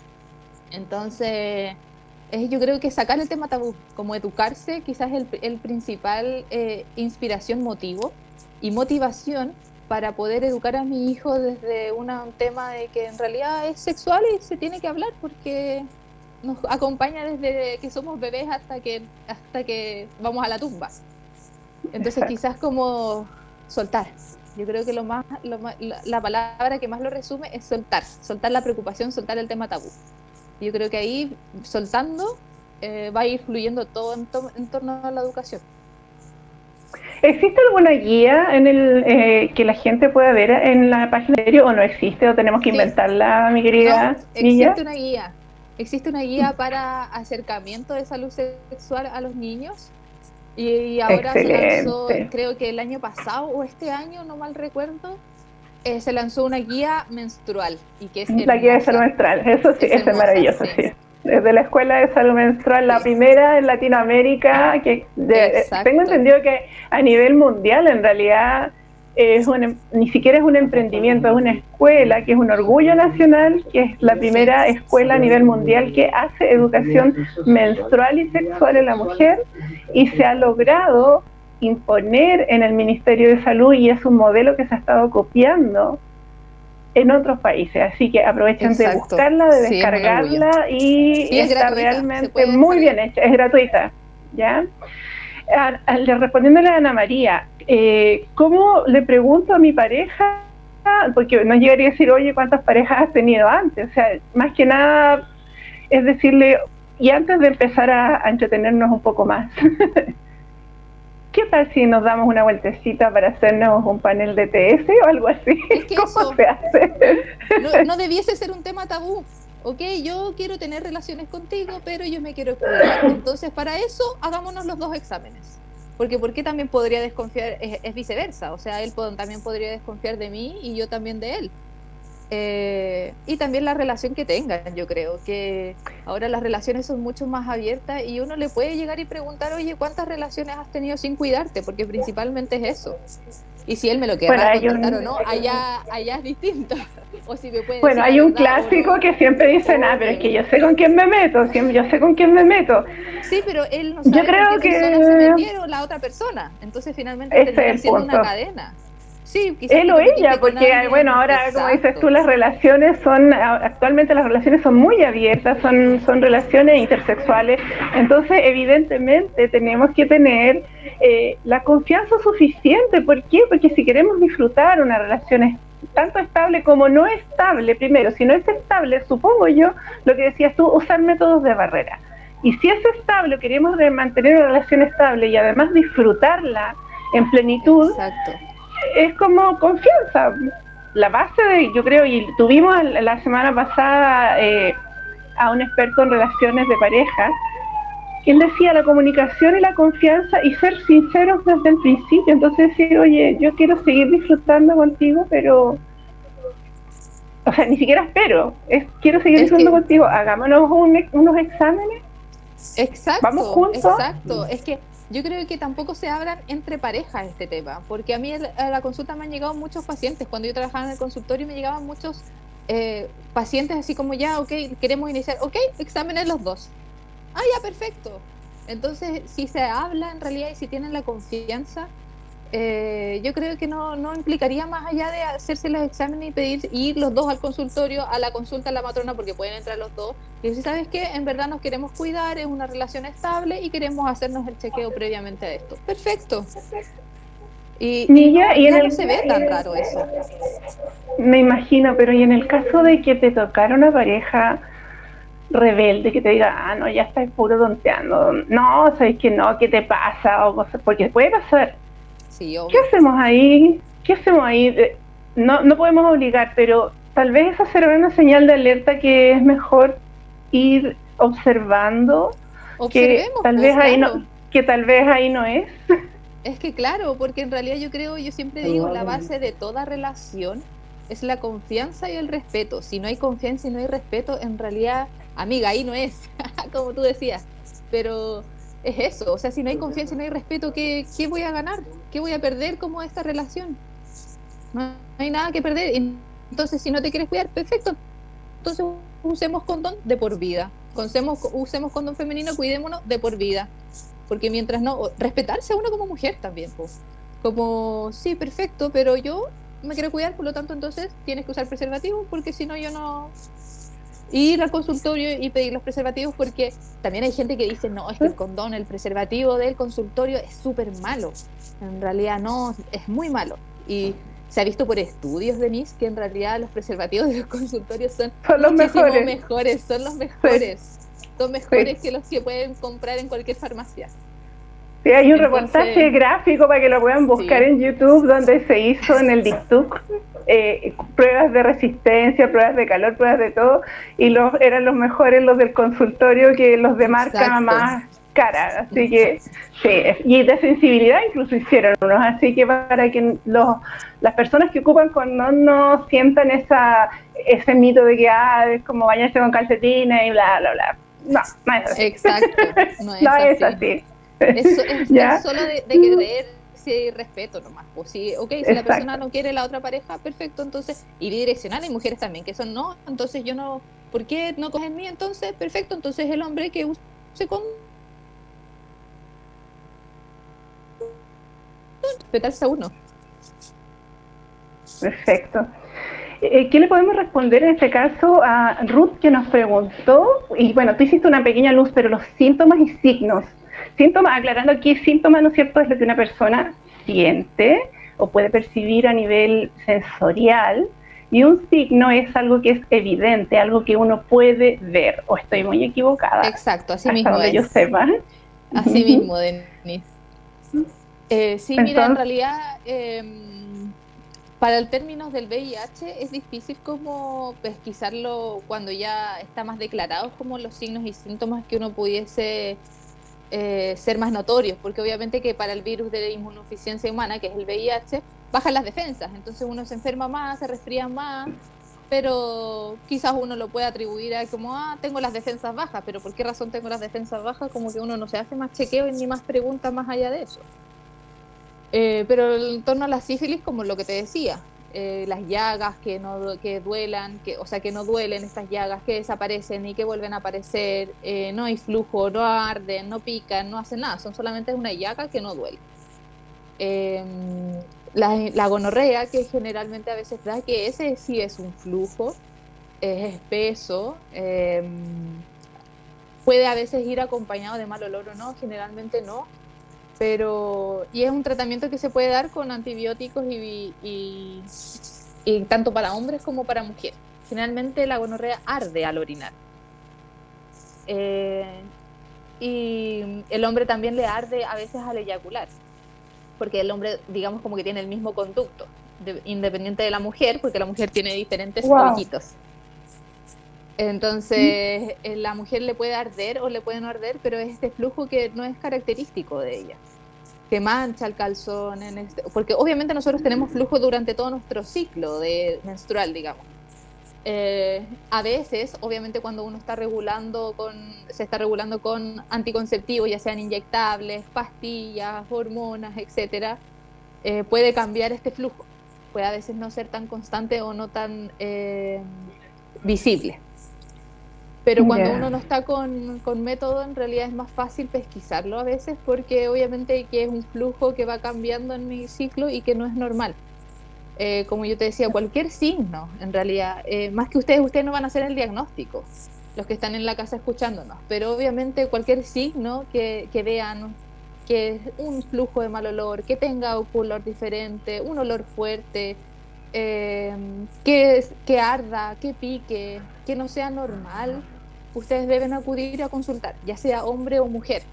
Speaker 3: Entonces, es, yo creo que sacar el tema tabú, como educarse, quizás el, el principal eh, inspiración, motivo y motivación para poder educar a mi hijo desde una, un tema de que en realidad es sexual y se tiene que hablar porque nos acompaña desde que somos bebés hasta que, hasta que vamos a la tumba. Entonces, exacto, quizás como soltar. Yo creo que lo más, lo más, la, la palabra que más lo resume es soltar, soltar la preocupación, soltar el tema tabú. Yo creo que ahí, soltando, eh, va a ir fluyendo todo en, to en torno a la educación.
Speaker 4: ¿Existe alguna guía en el eh, que la gente pueda ver en la página de serio o no existe o tenemos que sí inventarla, mi querida?
Speaker 3: No, existe niña? una guía. Existe una guía para acercamiento de salud sexual a los niños y, y ahora excelente. Se lanzó, creo que el año pasado o este año, no mal recuerdo, Eh, se lanzó una guía menstrual y que es la hermosa.
Speaker 4: Guía de salud menstrual, eso sí, es, es maravilloso, sí. sí. Desde la Escuela de Salud Menstrual, la primera en Latinoamérica, que de, tengo entendido que a nivel mundial en realidad es un, ni siquiera es un emprendimiento, es una escuela que es un orgullo nacional, que es la primera escuela a nivel mundial que hace educación menstrual y sexual en la mujer y se ha logrado imponer en el Ministerio de Salud y es un modelo que se ha estado copiando en otros países, así que aprovechen Exacto. de buscarla, de sí, descargarla y sí, está realmente muy bien hecha, es gratuita, ¿ya? A, a, respondiéndole a Ana María, eh, ¿cómo le pregunto a mi pareja? Porque no llegaría a decir, oye, ¿cuántas parejas has tenido antes? O sea, más que nada es decirle, y antes de empezar a, a entretenernos un poco más, ¿qué tal si nos damos una vueltecita para hacernos un panel de T S o algo así?
Speaker 3: Es que ¿Cómo eso, se hace? No, no debiese ser un tema tabú. Ok, yo quiero tener relaciones contigo, pero yo me quiero cuidar. Entonces, para eso, hagámonos los dos exámenes. Porque ¿por qué también podría desconfiar? Es, es viceversa. O sea, él también podría desconfiar de mí y yo también de él. Eh, y también la relación que tengan, yo creo que ahora las relaciones son mucho más abiertas y uno le puede llegar y preguntar, oye, ¿cuántas relaciones has tenido sin cuidarte? Porque principalmente es eso. Y si él me lo querrá bueno, contestar un, o no, allá, allá es distinto. O si me puede
Speaker 4: bueno, hay un clásico no. que siempre dicen, ah, pero es que yo sé con quién me meto, yo sé con quién me meto.
Speaker 3: Sí, pero él no sabe yo creo con qué que... persona se metieron la otra persona. Entonces finalmente termina siendo una cadena. Sí,
Speaker 4: él o ella, porque alguien, bueno, ahora exacto. como dices tú, las relaciones son, actualmente las relaciones son muy abiertas, son, son relaciones intersexuales, entonces evidentemente tenemos que tener eh, la confianza suficiente. ¿Por qué? Porque si queremos disfrutar una relación tanto estable como no estable, primero, si no es estable, supongo yo, lo que decías tú, usar métodos de barrera. Y si es estable, queremos mantener una relación estable y además disfrutarla en plenitud,
Speaker 3: exacto,
Speaker 4: es como confianza. La base de, yo creo, y tuvimos la semana pasada eh, a un experto en relaciones de pareja, que él decía la comunicación y la confianza y ser sinceros desde el principio. Entonces decir, oye, yo quiero seguir disfrutando contigo, pero, o sea, ni siquiera espero, es quiero seguir
Speaker 3: es
Speaker 4: disfrutando
Speaker 3: que,
Speaker 4: contigo, hagámonos un, unos exámenes,
Speaker 3: exacto,
Speaker 4: vamos juntos.
Speaker 3: exacto, es que yo creo que tampoco se hablan entre parejas este tema, porque a mí a la consulta me han llegado muchos pacientes, cuando yo trabajaba en el consultorio me llegaban muchos eh, pacientes así como ya, ok, queremos iniciar, ok, exámenes los dos. Ah, ya, perfecto. Entonces, si se habla en realidad y si tienen la confianza, eh, yo creo que no, no implicaría más allá de hacerse los exámenes y pedir ir los dos al consultorio, a la consulta a la matrona, porque pueden entrar los dos. Y decir, ¿sabes qué? En verdad nos queremos cuidar, es una relación estable y queremos hacernos el chequeo previamente a esto. Perfecto. Y, y,
Speaker 4: Niña,
Speaker 3: no,
Speaker 4: y en
Speaker 3: ya
Speaker 4: el,
Speaker 3: no se ve tan raro eso.
Speaker 4: Me imagino, pero y en el caso de que te tocara una pareja rebelde que te diga, ah, no, ya estás puro tonteando, no, sabes que no, ¿qué te pasa? O cosas, porque puede pasar.
Speaker 3: Sí, obvio.
Speaker 4: ¿Qué hacemos ahí? ¿Qué hacemos ahí? No, no podemos obligar, pero tal vez eso será una señal de alerta que es mejor ir observando, que
Speaker 3: Observemos,
Speaker 4: tal
Speaker 3: pues,
Speaker 4: vez ahí
Speaker 3: claro.
Speaker 4: no, que tal vez ahí no es.
Speaker 3: Es que claro, porque en realidad yo creo, yo siempre digo, la base de toda relación es la confianza y el respeto. Si no hay confianza y no hay respeto, en realidad, amiga, ahí no es, como tú decías. Pero es eso, o sea, si no hay confianza y no hay respeto, ¿qué, qué voy a ganar? ¿Qué voy a perder como esta relación? No hay nada que perder. Entonces, si no te quieres cuidar, perfecto. Entonces, usemos condón de por vida. Usemos, usemos condón femenino, cuidémonos de por vida. Porque mientras no, respetarse a uno como mujer también, pues. Como, sí, perfecto, pero yo me quiero cuidar, por lo tanto, entonces tienes que usar preservativo, porque si no, yo no. Ir al consultorio y pedir los preservativos, porque también hay gente que dice, no, es que el condón, el preservativo del consultorio es súper malo. En realidad no, es muy malo. Y se ha visto por estudios, Denise, que en realidad los preservativos de los consultorios son,
Speaker 4: son los
Speaker 3: muchísimo
Speaker 4: mejores.
Speaker 3: mejores, son los mejores. Sí. Son mejores
Speaker 4: sí.
Speaker 3: que los que pueden comprar en cualquier farmacia.
Speaker 4: Sí, hay un
Speaker 3: Entonces,
Speaker 4: reportaje gráfico para que lo puedan buscar sí. en YouTube, donde se hizo en el DICTUC eh, pruebas de resistencia, pruebas de calor, pruebas de todo, y los eran los mejores los del consultorio que los de marca Exacto. más cara, así que sí, y de sensibilidad incluso hicieron unos, así que para que los, las personas que ocupan condón no sientan esa ese mito de que ah, es como bañarse con calcetines y bla, bla, bla. No, no es así.
Speaker 3: Exacto, no es
Speaker 4: no
Speaker 3: así.
Speaker 4: Es así.
Speaker 3: Es, es, es solo de, de creer si respeto nomás. Pues si, ok, si Exacto. la persona no quiere la otra pareja, perfecto, entonces, y bidireccional, hay mujeres también que son no, entonces yo no, ¿por qué no coges en mí? Entonces, perfecto, entonces el hombre que use con respetarse a uno.
Speaker 4: Perfecto. Eh, ¿Qué le podemos responder en este caso a Ruth, que nos preguntó? Y bueno, tú hiciste una pequeña luz, pero los síntomas y signos. Síntomas, aclarando aquí, síntomas, ¿no es cierto?, es lo que una persona siente o puede percibir a nivel sensorial, y un signo es algo que es evidente, algo que uno puede ver, o estoy muy equivocada.
Speaker 3: Exacto, así
Speaker 4: hasta
Speaker 3: mismo
Speaker 4: donde
Speaker 3: es.
Speaker 4: yo sepa.
Speaker 3: Así mismo, Denise. Eh, sí,
Speaker 4: Entonces,
Speaker 3: mira, en realidad, eh, para el términos del V I H es difícil como pesquisarlo cuando ya está más declarado como los signos y síntomas que uno pudiese eh, ser más notorios, porque obviamente que para el virus de la inmunodeficiencia humana, que es el V I H, bajan las defensas, entonces uno se enferma más, se resfría más, pero quizás uno lo puede atribuir a como, ah, tengo las defensas bajas, pero ¿por qué razón tengo las defensas bajas? Como que uno no se hace más chequeo ni más preguntas más allá de eso. Eh, pero en torno a la sífilis, como lo que te decía, eh, las llagas que no que duelan, que, o sea, que no duelen estas llagas, que desaparecen y que vuelven a aparecer, eh, no hay flujo, no arden, no pican, no hacen nada, son solamente una llaga que no duele. Eh, la, la gonorrea, que generalmente a veces da, que ese sí es un flujo, es espeso, eh, puede a veces ir acompañado de mal olor o no, generalmente no. Pero, y es un tratamiento que se puede dar con antibióticos y, y, y tanto para hombres como para mujeres. Generalmente la gonorrea arde al orinar. Eh, y el hombre también le arde a veces al eyacular, porque el hombre, digamos, como que tiene el mismo conducto, de, independiente de la mujer, porque la mujer tiene diferentes
Speaker 4: Wow.
Speaker 3: hoyitos. Entonces, ¿Mm? La mujer le puede arder o le puede no arder, pero es este flujo que no es característico de ella, que mancha el calzón, en este, porque obviamente nosotros tenemos flujo durante todo nuestro ciclo de menstrual, digamos. Eh, a veces, obviamente, cuando uno está regulando con, se está regulando con anticonceptivos, ya sean inyectables, pastillas, hormonas, etcétera, eh, puede cambiar este flujo. Puede a veces no ser tan constante o no tan eh, visible. Pero cuando yeah. uno no está con, con método, en realidad es más fácil pesquisarlo a veces, porque obviamente que es un flujo que va cambiando en mi ciclo y que no es normal. Eh, como yo te decía, cualquier signo, en realidad, eh, más que ustedes, ustedes no van a hacer el diagnóstico, los que están en la casa escuchándonos, pero obviamente cualquier signo que, que vean, que es un flujo de mal olor, que tenga un color diferente, un olor fuerte, eh, que, que arda, que pique, que no sea normal, ustedes deben acudir a consultar, ya sea hombre o mujer.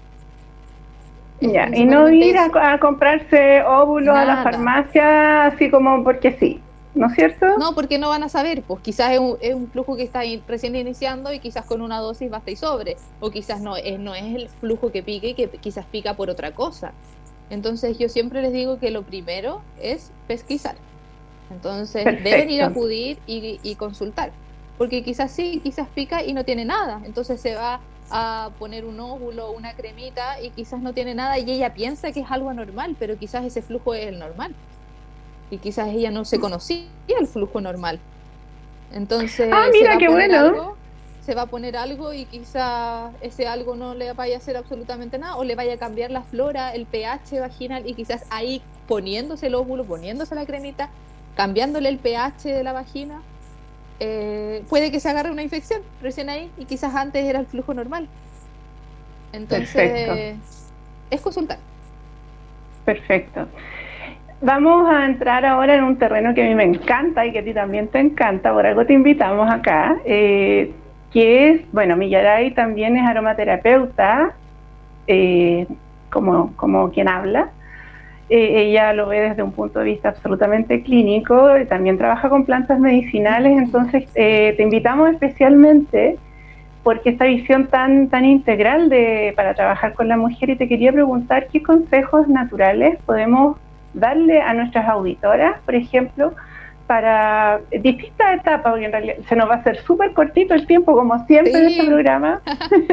Speaker 4: Ya, y no ir a, a comprarse óvulos Nada. a la farmacia así como porque sí, ¿no es cierto?
Speaker 3: No, porque no van a saber, pues quizás es un, es un flujo que está in, recién iniciando y quizás con una dosis basta y sobre, o quizás no es, no es el flujo que pique y que quizás pica por otra cosa. Entonces yo siempre les digo que lo primero es pesquisar. Entonces Perfecto. deben ir a acudir y, y consultar, porque quizás sí, quizás pica y no tiene nada, entonces se va a poner un óvulo, una cremita y quizás no tiene nada y ella piensa que es algo anormal, pero quizás ese flujo es el normal y quizás ella no se conocía el flujo normal. Entonces
Speaker 4: ah, mira, qué bueno.
Speaker 3: Algo, se va a poner algo y quizás ese algo no le vaya a hacer absolutamente nada o le vaya a cambiar la flora, el pH vaginal y quizás ahí poniéndose el óvulo, poniéndose la cremita, cambiándole el pH de la vagina, Eh, puede que se agarre una infección recién ahí y quizás antes era el flujo normal. Entonces Perfecto. es consultar.
Speaker 4: Perfecto. Vamos a entrar ahora en un terreno que a mí me encanta y que a ti también te encanta, por algo te invitamos acá, eh, que es, bueno, Millaray también es aromaterapeuta, eh, como, como quien habla. Eh, ella lo ve desde un punto de vista absolutamente clínico, y también trabaja con plantas medicinales, entonces eh, te invitamos especialmente porque esta visión tan, tan integral de, para trabajar con la mujer, y te quería preguntar qué consejos naturales podemos darle a nuestras auditoras, por ejemplo, para distintas etapas, porque en realidad se nos va a hacer súper cortito el tiempo, como siempre sí. en este programa,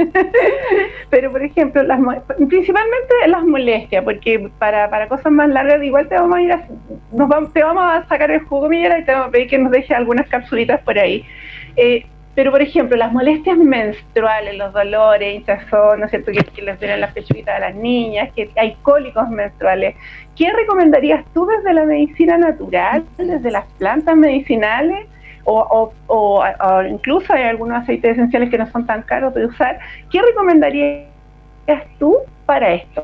Speaker 4: pero por ejemplo, las, principalmente las molestias, porque para, para cosas más largas igual te vamos a ir a, nos vamos, te vamos a sacar el jugo, Millera, y te vamos a pedir que nos dejes algunas capsulitas por ahí. Eh, pero por ejemplo, las molestias menstruales, los dolores, hinchazón, ¿no es cierto?, que, que les duelen las pechuguitas a las niñas, que hay cólicos menstruales, ¿qué recomendarías tú desde la medicina natural, desde las plantas medicinales, o, o, o, o incluso hay algunos aceites esenciales que no son tan caros de usar? ¿Qué recomendarías tú para esto?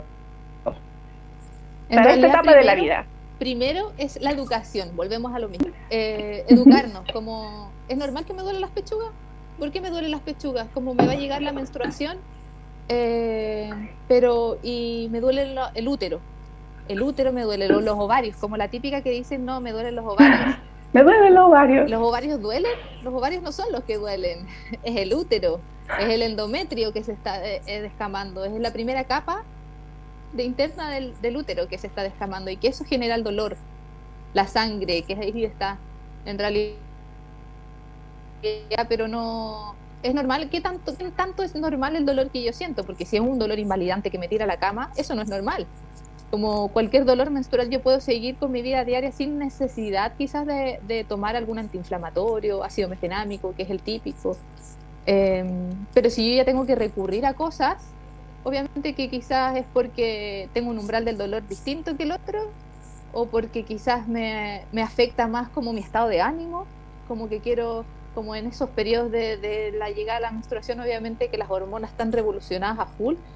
Speaker 3: En para esta etapa primero, de la vida. Primero es la educación, volvemos a lo mismo. Eh, educarnos, como, ¿es normal que me duelen las pechugas? ¿Por qué me duelen las pechugas? Como me va a llegar la menstruación, eh, pero y me duele el, el útero. El útero me duele, los, los ovarios, como la típica que dicen, no, me duelen los ovarios.
Speaker 4: Me duelen los ovarios.
Speaker 3: ¿Los ovarios duelen? Los ovarios no son los que duelen, es el útero, es el endometrio que se está eh, descamando, es la primera capa de interna del, del útero que se está descamando y que eso genera el dolor, la sangre, que ahí está, en realidad, pero no... Es normal, ¿qué tanto, ¿qué tanto es normal el dolor que yo siento? Porque si es un dolor invalidante que me tira a la cama, eso no es normal. Como cualquier dolor menstrual, yo puedo seguir con mi vida diaria sin necesidad quizás de, de tomar algún antiinflamatorio, ácido mefenámico, que es el típico. Eh, pero si yo ya tengo que recurrir a cosas, obviamente que quizás es porque tengo un umbral del dolor distinto que el otro, o porque quizás me, me afecta más como mi estado de ánimo, como que quiero... como en esos periodos de, de la llegada a la menstruación, obviamente que las hormonas están revolucionadas a full,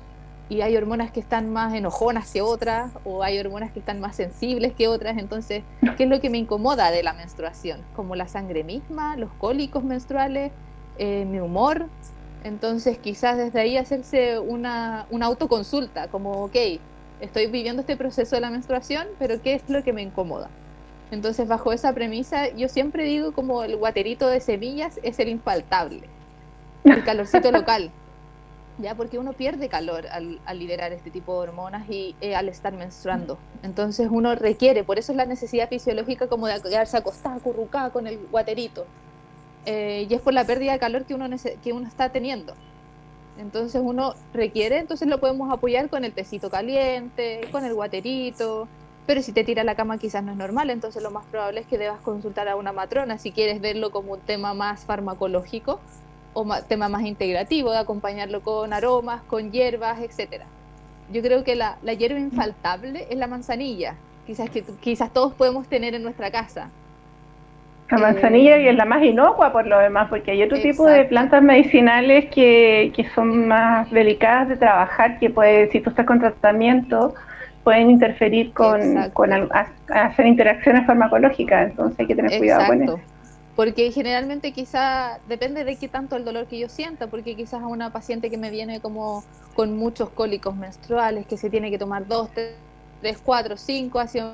Speaker 3: y hay hormonas que están más enojonas que otras, o hay hormonas que están más sensibles que otras. Entonces, ¿qué es lo que me incomoda de la menstruación? Como la sangre misma, los cólicos menstruales, eh, mi humor. Entonces, quizás desde ahí hacerse una, una autoconsulta, como, ok, estoy viviendo este proceso de la menstruación, pero ¿qué es lo que me incomoda? Entonces, bajo esa premisa, yo siempre digo como el guaterito de semillas es el infaltable, el calorcito local. Ya, porque uno pierde calor al, al liberar este tipo de hormonas y eh, al estar menstruando. Entonces uno requiere, por eso es la necesidad fisiológica como de quedarse acostada, acurrucada con el guaterito. Eh, y es por la pérdida de calor que uno, que uno está teniendo. Entonces uno requiere, entonces lo podemos apoyar con el tecito caliente, con el guaterito. Pero si te tira a la cama quizás no es normal, entonces lo más probable es que debas consultar a una matrona si quieres verlo como un tema más farmacológico o más, tema más integrativo, de acompañarlo con aromas, con hierbas, etcétera. Yo creo que la, la hierba infaltable es la manzanilla, quizás que quizás todos podemos tener en nuestra casa.
Speaker 4: La manzanilla, eh, y es la más inocua por lo demás, porque hay otro
Speaker 3: exacto.
Speaker 4: tipo de plantas medicinales que, que son más delicadas de trabajar, que puede, si tú estás con tratamiento, pueden interferir con, con a, a hacer interacciones farmacológicas, entonces hay que tener
Speaker 3: exacto.
Speaker 4: cuidado con eso.
Speaker 3: Porque generalmente quizá depende de qué tanto el dolor que yo sienta, porque quizás a una paciente que me viene como con muchos cólicos menstruales, que se tiene que tomar dos, tres, cuatro, cinco ácidos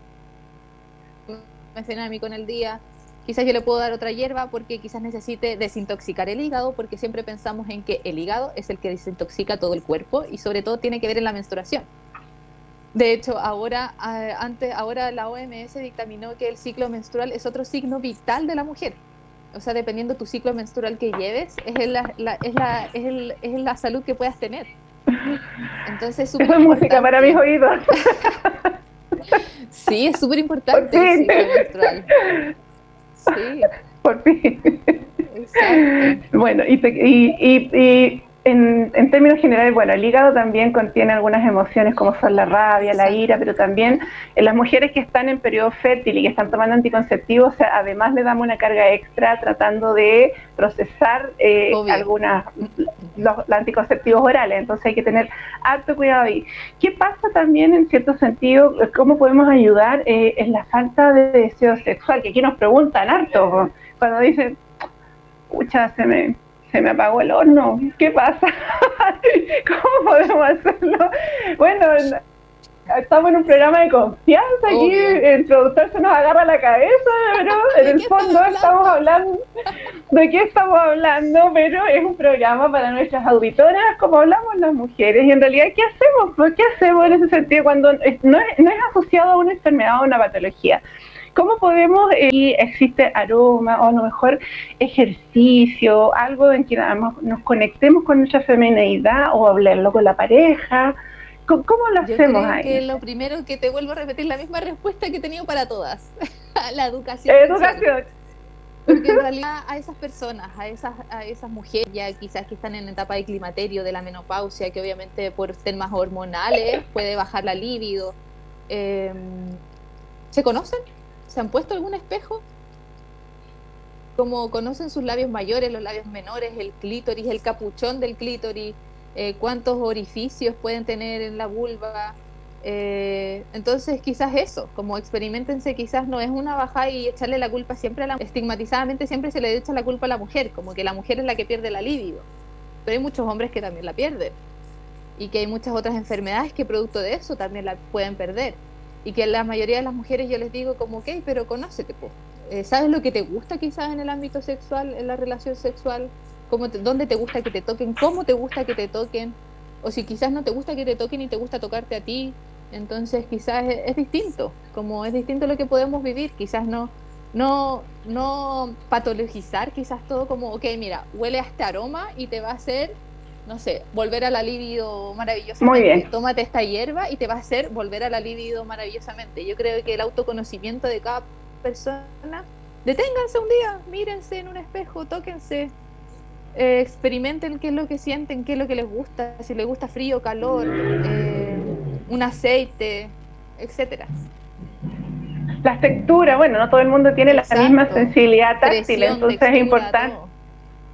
Speaker 3: mesenámicos en el día, quizás yo le puedo dar otra hierba porque quizás necesite desintoxicar el hígado, porque siempre pensamos en que el hígado es el que desintoxica todo el cuerpo y sobre todo tiene que ver en la menstruación. De hecho, ahora, antes, ahora la O M S dictaminó que el ciclo menstrual es otro signo vital de la mujer. O sea, dependiendo tu ciclo menstrual que lleves, es la, la, es la, es el, es la salud que puedas tener. Entonces,
Speaker 4: eso es música para mis oídos.
Speaker 3: Sí, es súper importante el ciclo menstrual. Sí.
Speaker 4: Por fin.
Speaker 3: Exacto.
Speaker 4: Bueno, y, y, y, y En, en términos generales, bueno, el hígado también contiene algunas emociones como son la rabia, la ira, pero también en las mujeres que están en periodo fértil y que están tomando anticonceptivos, o sea, además le damos una carga extra tratando de procesar eh, algunas, los, los anticonceptivos orales, entonces hay que tener harto cuidado ahí. ¿Qué pasa también en cierto sentido? ¿Cómo podemos ayudar eh, en la falta de deseo sexual? Que aquí nos preguntan harto, cuando dicen, pucha, se me... se me apagó el horno, ¿qué pasa? ¿Cómo podemos hacerlo? Bueno, estamos en un programa de confianza, aquí el productor se nos agarra la cabeza, pero en el fondo estamos hablando, ¿de qué estamos hablando? Pero es un programa para nuestras auditoras, como hablamos las mujeres, y en realidad, ¿qué hacemos? ¿Qué hacemos en ese sentido cuando no es, no es asociado a una enfermedad o una patología? ¿Cómo podemos, eh, y existe aroma o a lo mejor ejercicio, algo en que nos conectemos con nuestra femineidad o hablarlo con la pareja? ¿Cómo, cómo lo
Speaker 3: Yo
Speaker 4: hacemos
Speaker 3: creo
Speaker 4: ahí?
Speaker 3: Que lo primero que te vuelvo a repetir la misma respuesta que he tenido para todas, la educación.
Speaker 4: Educación.
Speaker 3: Porque en realidad a esas personas, a esas, a esas mujeres ya quizás que están en etapa de climaterio, de la menopausia, que obviamente por temas hormonales puede bajar la libido, eh, ¿se conocen? ¿Se han puesto algún espejo? Como conocen sus labios mayores, los labios menores, el clítoris, el capuchón del clítoris, eh, cuántos orificios pueden tener en la vulva. Eh, entonces quizás eso, como experimentense, quizás no es una bajada y echarle la culpa siempre a la... Estigmatizadamente siempre se le echa la culpa a la mujer, como que la mujer es la que pierde la libido. Pero hay muchos hombres que también la pierden. Y que hay muchas otras enfermedades que producto de eso también la pueden perder. Y que la mayoría de las mujeres yo les digo como, ok, pero conócete, pues. Eh, ¿sabes lo que te gusta quizás en el ámbito sexual, en la relación sexual? ¿Cómo te, ¿Dónde te gusta que te toquen? ¿Cómo te gusta que te toquen? O si quizás no te gusta que te toquen y te gusta tocarte a ti, entonces quizás es, es distinto, como es distinto lo que podemos vivir, quizás no, no, no patologizar quizás todo como, ok, mira, huele a este aroma y te va a hacer... no sé, volver a la libido maravillosamente.
Speaker 4: Muy bien.
Speaker 3: Tómate esta hierba y te va a hacer volver a la libido maravillosamente. Yo creo que el autoconocimiento de cada persona, deténganse un día, mírense en un espejo, tóquense, eh, experimenten qué es lo que sienten, qué es lo que les gusta, si les gusta frío, calor, eh, un aceite, etcétera.
Speaker 4: Las texturas, bueno, no todo el mundo tiene Exacto. la misma sensibilidad táctil, Presión, entonces textura, es importante. Todo.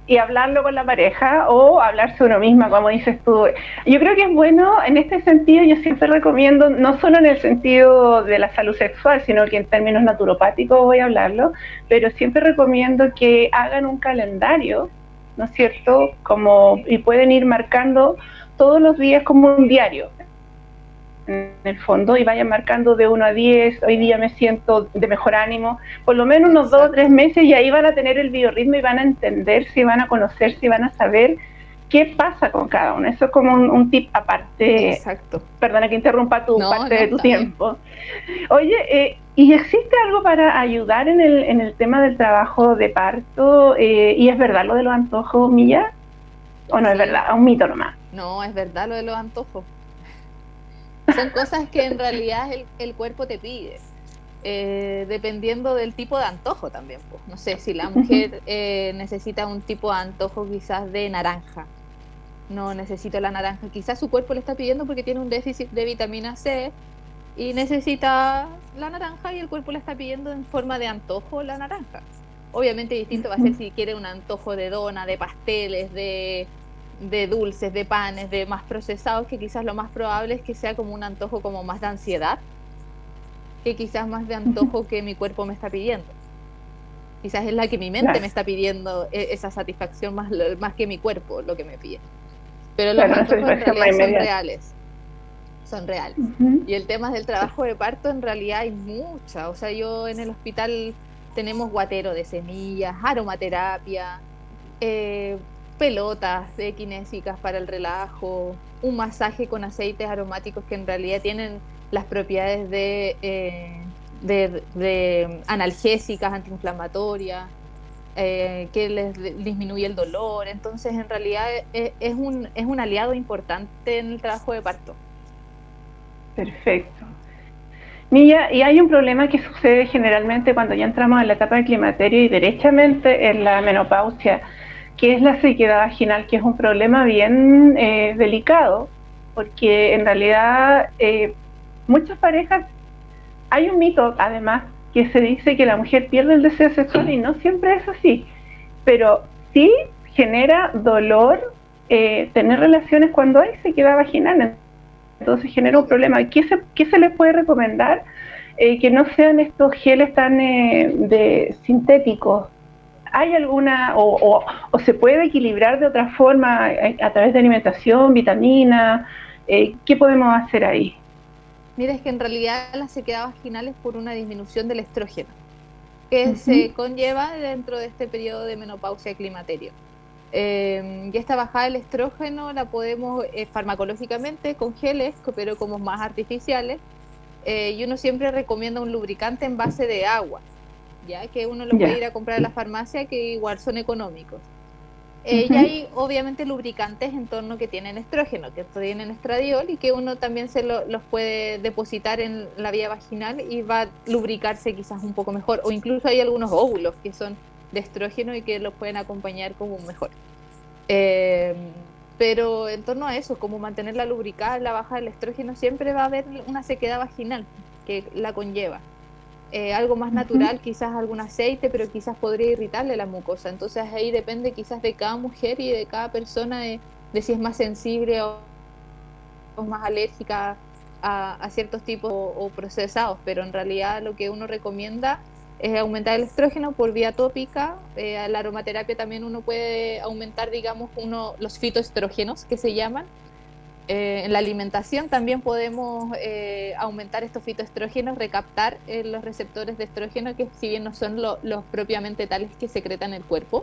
Speaker 4: y hablarlo con la pareja o hablarse uno misma, como dices tú. Yo creo que es bueno, en este sentido, yo siempre recomiendo, no solo en el sentido de la salud sexual, sino que en términos naturopáticos voy a hablarlo, pero siempre recomiendo que hagan un calendario, ¿no es cierto? Como, y pueden ir marcando todos los días como un diario, en el fondo, y vayan marcando de uno a diez, hoy día me siento de mejor ánimo, por lo menos unos dos o tres meses, y ahí van a tener el biorritmo y van a entender, si van a conocer, si van a saber qué pasa con cada uno. Eso es como un, un tip aparte.
Speaker 3: Exacto.
Speaker 4: Perdona que interrumpa tu
Speaker 3: no,
Speaker 4: parte
Speaker 3: no,
Speaker 4: de tu tiempo. Bien. Oye, eh, ¿y existe algo para ayudar en el, en el tema del trabajo de parto? Eh, ¿Y es verdad lo de los antojos, Milla? ¿O no sí. es verdad? ¿Es un mito nomás?
Speaker 3: No, es verdad lo de los antojos. Son cosas que en realidad el, el cuerpo te pide, eh, dependiendo del tipo de antojo también. Pues. No sé, si la mujer eh, necesita un tipo de antojo quizás de naranja, no necesito la naranja, quizás su cuerpo le está pidiendo porque tiene un déficit de vitamina C y necesita la naranja y el cuerpo le está pidiendo en forma de antojo la naranja. Obviamente distinto va a ser si quiere un antojo de dona, de pasteles, de... de dulces, de panes, de más procesados, que quizás lo más probable es que sea como un antojo como más de ansiedad, que quizás más de antojo que mi cuerpo me está pidiendo. Quizás es la que mi mente claro. me está pidiendo esa satisfacción más, más que mi cuerpo lo que me pide. Pero los claro, antojos en realidad son reales. Son reales. Uh-huh. Y el tema del trabajo de parto en realidad hay mucha. O sea, yo en el hospital tenemos guatero de semillas, aromaterapia, eh, pelotas de kinésicas para el relajo, un masaje con aceites aromáticos que en realidad tienen las propiedades de, eh, de, de analgésicas, antiinflamatorias, eh, que les disminuye el dolor. Entonces, en realidad es, es, un, es un aliado importante en el trabajo de parto.
Speaker 4: Perfecto. Milla, y hay un problema que sucede generalmente cuando ya entramos en la etapa de climaterio y derechamente en la menopausia, que es la sequedad vaginal, que es un problema bien eh, delicado, porque en realidad eh, muchas parejas, hay un mito además que se dice que la mujer pierde el deseo sexual y no siempre es así, pero sí genera dolor eh, tener relaciones cuando hay sequedad vaginal, entonces genera un problema. ¿Qué se, qué se les puede recomendar? Eh, que no sean estos geles tan eh, de sintéticos. ¿Hay alguna, o, o, o se puede equilibrar de otra forma a, a través de alimentación, vitamina? Eh, ¿Qué podemos hacer ahí?
Speaker 3: Mira, es que en realidad la sequedad vaginal es por una disminución del estrógeno, que uh-huh. se conlleva dentro de este periodo de menopausia y climaterio. Eh, y esta bajada del estrógeno la podemos eh, farmacológicamente con geles, pero como más artificiales, eh, y uno siempre recomienda un lubricante en base de agua, ya que uno lo yeah. puede ir a comprar a la farmacia, que igual son económicos. Eh, uh-huh. Y hay obviamente lubricantes en torno que tienen estrógeno, que tienen estradiol y que uno también se lo, los puede depositar en la vía vaginal y va a lubricarse quizás un poco mejor, o incluso hay algunos óvulos que son de estrógeno y que los pueden acompañar como mejor. Eh, pero en torno a eso, como mantenerla lubricada, la baja del estrógeno, siempre va a haber una sequedad vaginal que la conlleva. Eh, algo más natural, uh-huh. quizás algún aceite, pero quizás podría irritarle la mucosa. Entonces ahí depende quizás de cada mujer y de cada persona de, de si es más sensible o, o más alérgica a, a ciertos tipos o, o procesados, pero en realidad lo que uno recomienda es aumentar el estrógeno por vía tópica. Eh, la aromaterapia también uno puede aumentar, digamos, uno, los fitoestrógenos que se llaman. Eh, en la alimentación también podemos eh, aumentar estos fitoestrógenos, recaptar eh, los receptores de estrógeno, que si bien no son lo, los propiamente tales que secretan el cuerpo,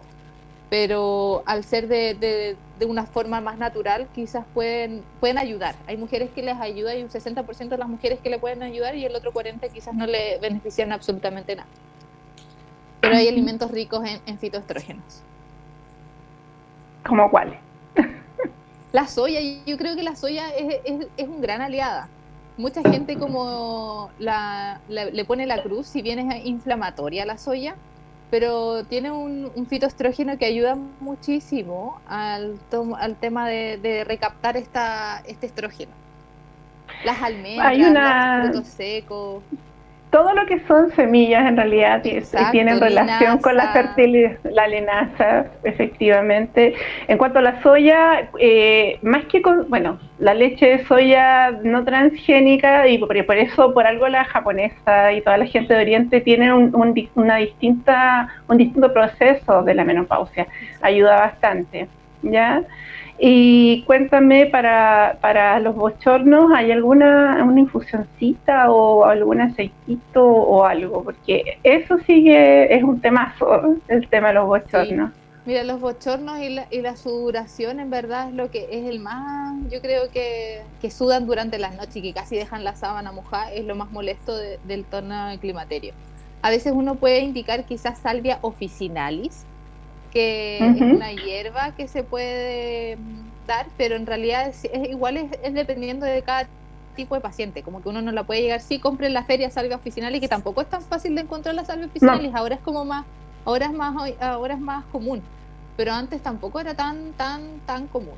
Speaker 3: pero al ser de, de, de una forma más natural, quizás pueden, pueden ayudar. Hay mujeres que les ayuda y un sesenta por ciento de las mujeres que le pueden ayudar y el otro cuarenta por ciento quizás no le benefician absolutamente nada. Pero hay alimentos ricos en, en fitoestrógenos.
Speaker 4: ¿Cómo cuáles?
Speaker 3: La soya, yo creo que la soya es, es, es un gran aliada. Mucha gente como la, la, le pone la cruz, si bien es inflamatoria la soya, pero tiene un, un fitoestrógeno que ayuda muchísimo al, tom, al tema de, de recaptar esta, este estrógeno. Las almendras,
Speaker 4: hay una...
Speaker 3: los frutos secos.
Speaker 4: todo lo que son semillas en realidad
Speaker 3: Exacto,
Speaker 4: tienen relación con la
Speaker 3: linaza.
Speaker 4: fertilidad, la linaza, efectivamente. En cuanto a la soya, eh, más que con, bueno, la leche de soya no transgénica, y por, por eso, por algo la japonesa y toda la gente de Oriente tienen un, un, una distinta, un distinto proceso de la menopausia, ayuda bastante, ¿ya? Y cuéntame, para, para los bochornos, ¿hay alguna una infusioncita o algún aceitito o algo? Porque eso sí que es un temazo, el tema de los bochornos.
Speaker 3: Sí. Mira, los bochornos y la, y la sudoración en verdad es lo que es el más, yo creo que, que sudan durante las noches y que casi dejan la sábana mojada, es lo más molesto de, del tono de climaterio. A veces uno puede indicar quizás salvia officinalis, que uh-huh. es una hierba que se puede dar, pero en realidad es, es igual es, es dependiendo de cada tipo de paciente, como que uno no la puede llegar, sí, compre en la feria salvia officinalis, que tampoco es tan fácil de encontrar la salvia officinalis, no. ahora es como más, ahora es más, ahora es más común, pero antes tampoco era tan, tan, tan común,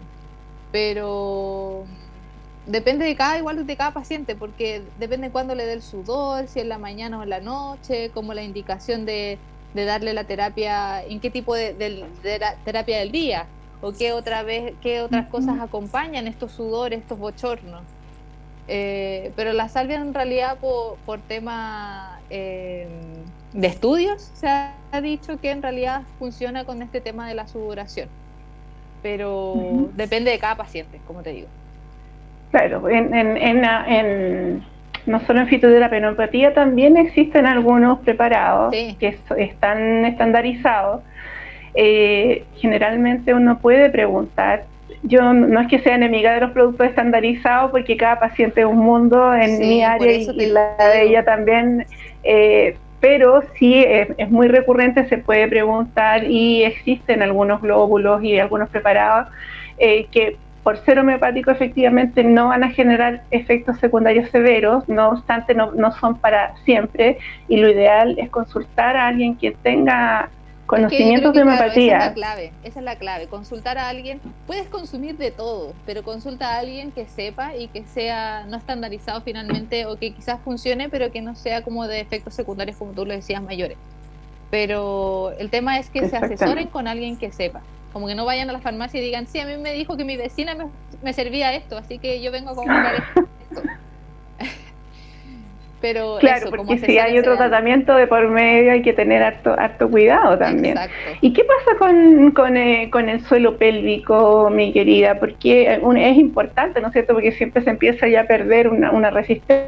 Speaker 3: pero depende de cada, igual de cada paciente, porque depende de cuándo le dé el sudor, si es la mañana o en la noche, como la indicación de de darle la terapia, en qué tipo de, de, de terapia del día, o qué otra vez, qué otras cosas acompañan estos sudores, estos bochornos. Eh, pero la salvia en realidad por, por tema eh, de estudios se ha dicho que en realidad funciona con este tema de la sudoración, pero uh-huh. depende de cada paciente, como te digo.
Speaker 4: Claro, en, en, en, en no solo en fitoterapia, también existen algunos preparados sí. que están estandarizados. Eh, generalmente uno puede preguntar, yo no es que sea enemiga de los productos estandarizados, porque cada paciente es un mundo, en sí, mi área y, y la de ella también, eh, pero sí es, es muy recurrente, se puede preguntar, y existen algunos glóbulos y algunos preparados eh, que por ser homeopático efectivamente no van a generar efectos secundarios severos, no obstante no, no son para siempre, y lo ideal es consultar a alguien que tenga conocimientos
Speaker 3: es que
Speaker 4: de homeopatía.
Speaker 3: Claro, esa es la clave, esa es la clave, consultar a alguien, puedes consumir de todo, pero consulta a alguien que sepa y que sea no estandarizado finalmente, o que quizás funcione, pero que no sea como de efectos secundarios, como tú lo decías, mayores. Pero el tema es que se asesoren con alguien que sepa. Como que no vayan a la farmacia y digan, sí, a mí me dijo que mi vecina me, me servía esto, así que yo vengo a comprar esto. Pero
Speaker 4: claro,
Speaker 3: eso,
Speaker 4: porque si hay otro tratamiento de por medio hay que tener harto, harto cuidado también.
Speaker 3: Exacto.
Speaker 4: ¿Y qué pasa con, con, eh, con el suelo pélvico, mi querida? Porque un, es importante, ¿no es cierto? Porque siempre se empieza ya a perder una, una resistencia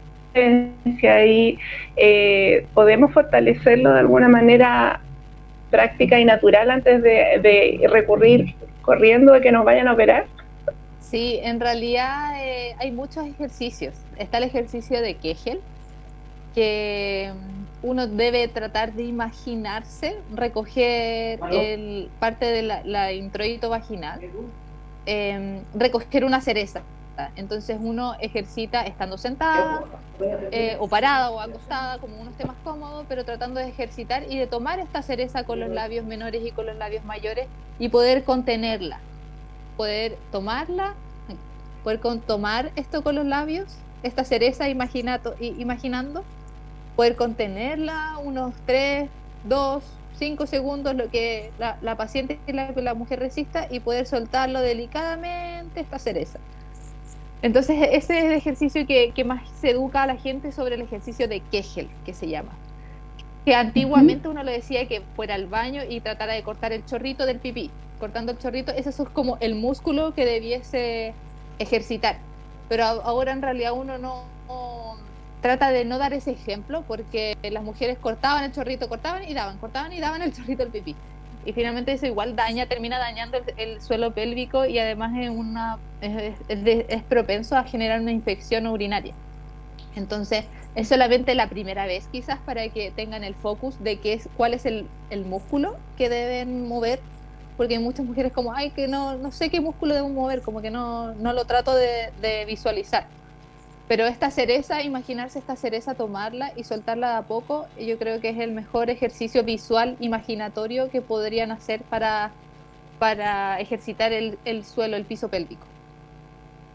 Speaker 4: y eh, podemos fortalecerlo de alguna manera práctica y natural antes de, de recurrir corriendo de que nos vayan a operar.
Speaker 3: Sí, en realidad eh, hay muchos ejercicios. Está el ejercicio de Kegel, que uno debe tratar de imaginarse, recoger el, parte de la, la introito vaginal, eh, recoger una cereza. Entonces uno ejercita estando sentada eh, o parada o acostada, como uno esté más cómodo, pero tratando de ejercitar y de tomar esta cereza con los labios menores y con los labios mayores y poder contenerla, poder tomarla, poder con, tomar esto con los labios, esta cereza imaginato, imaginando, poder contenerla unos tres, dos, cinco segundos, lo que la, la paciente y la, la mujer resista, y poder soltarlo delicadamente esta cereza. Entonces ese es el ejercicio que, que más se educa a la gente sobre el ejercicio de Kegel, que se llama. Que antiguamente uno le decía que fuera al baño y tratara de cortar el chorrito del pipí. Cortando el chorrito, ese es como el músculo que debiese ejercitar. Pero ahora en realidad uno no, no trata de no dar ese ejemplo, porque las mujeres cortaban el chorrito, cortaban y daban, cortaban y daban el chorrito del pipí. Y finalmente eso igual daña, termina dañando el, el suelo pélvico, y además es, una, es, es, es propenso a generar una infección urinaria. Entonces es solamente la primera vez quizás para que tengan el focus de qué es, cuál es el, el músculo que deben mover, porque hay muchas mujeres como, ay, que no, no sé qué músculo debo mover, como que no, no lo trato de, de visualizar. Pero esta cereza, imaginarse esta cereza, tomarla y soltarla de a poco, yo creo que es el mejor ejercicio visual, imaginatorio que podrían hacer para, para ejercitar el, el suelo, el piso pélvico.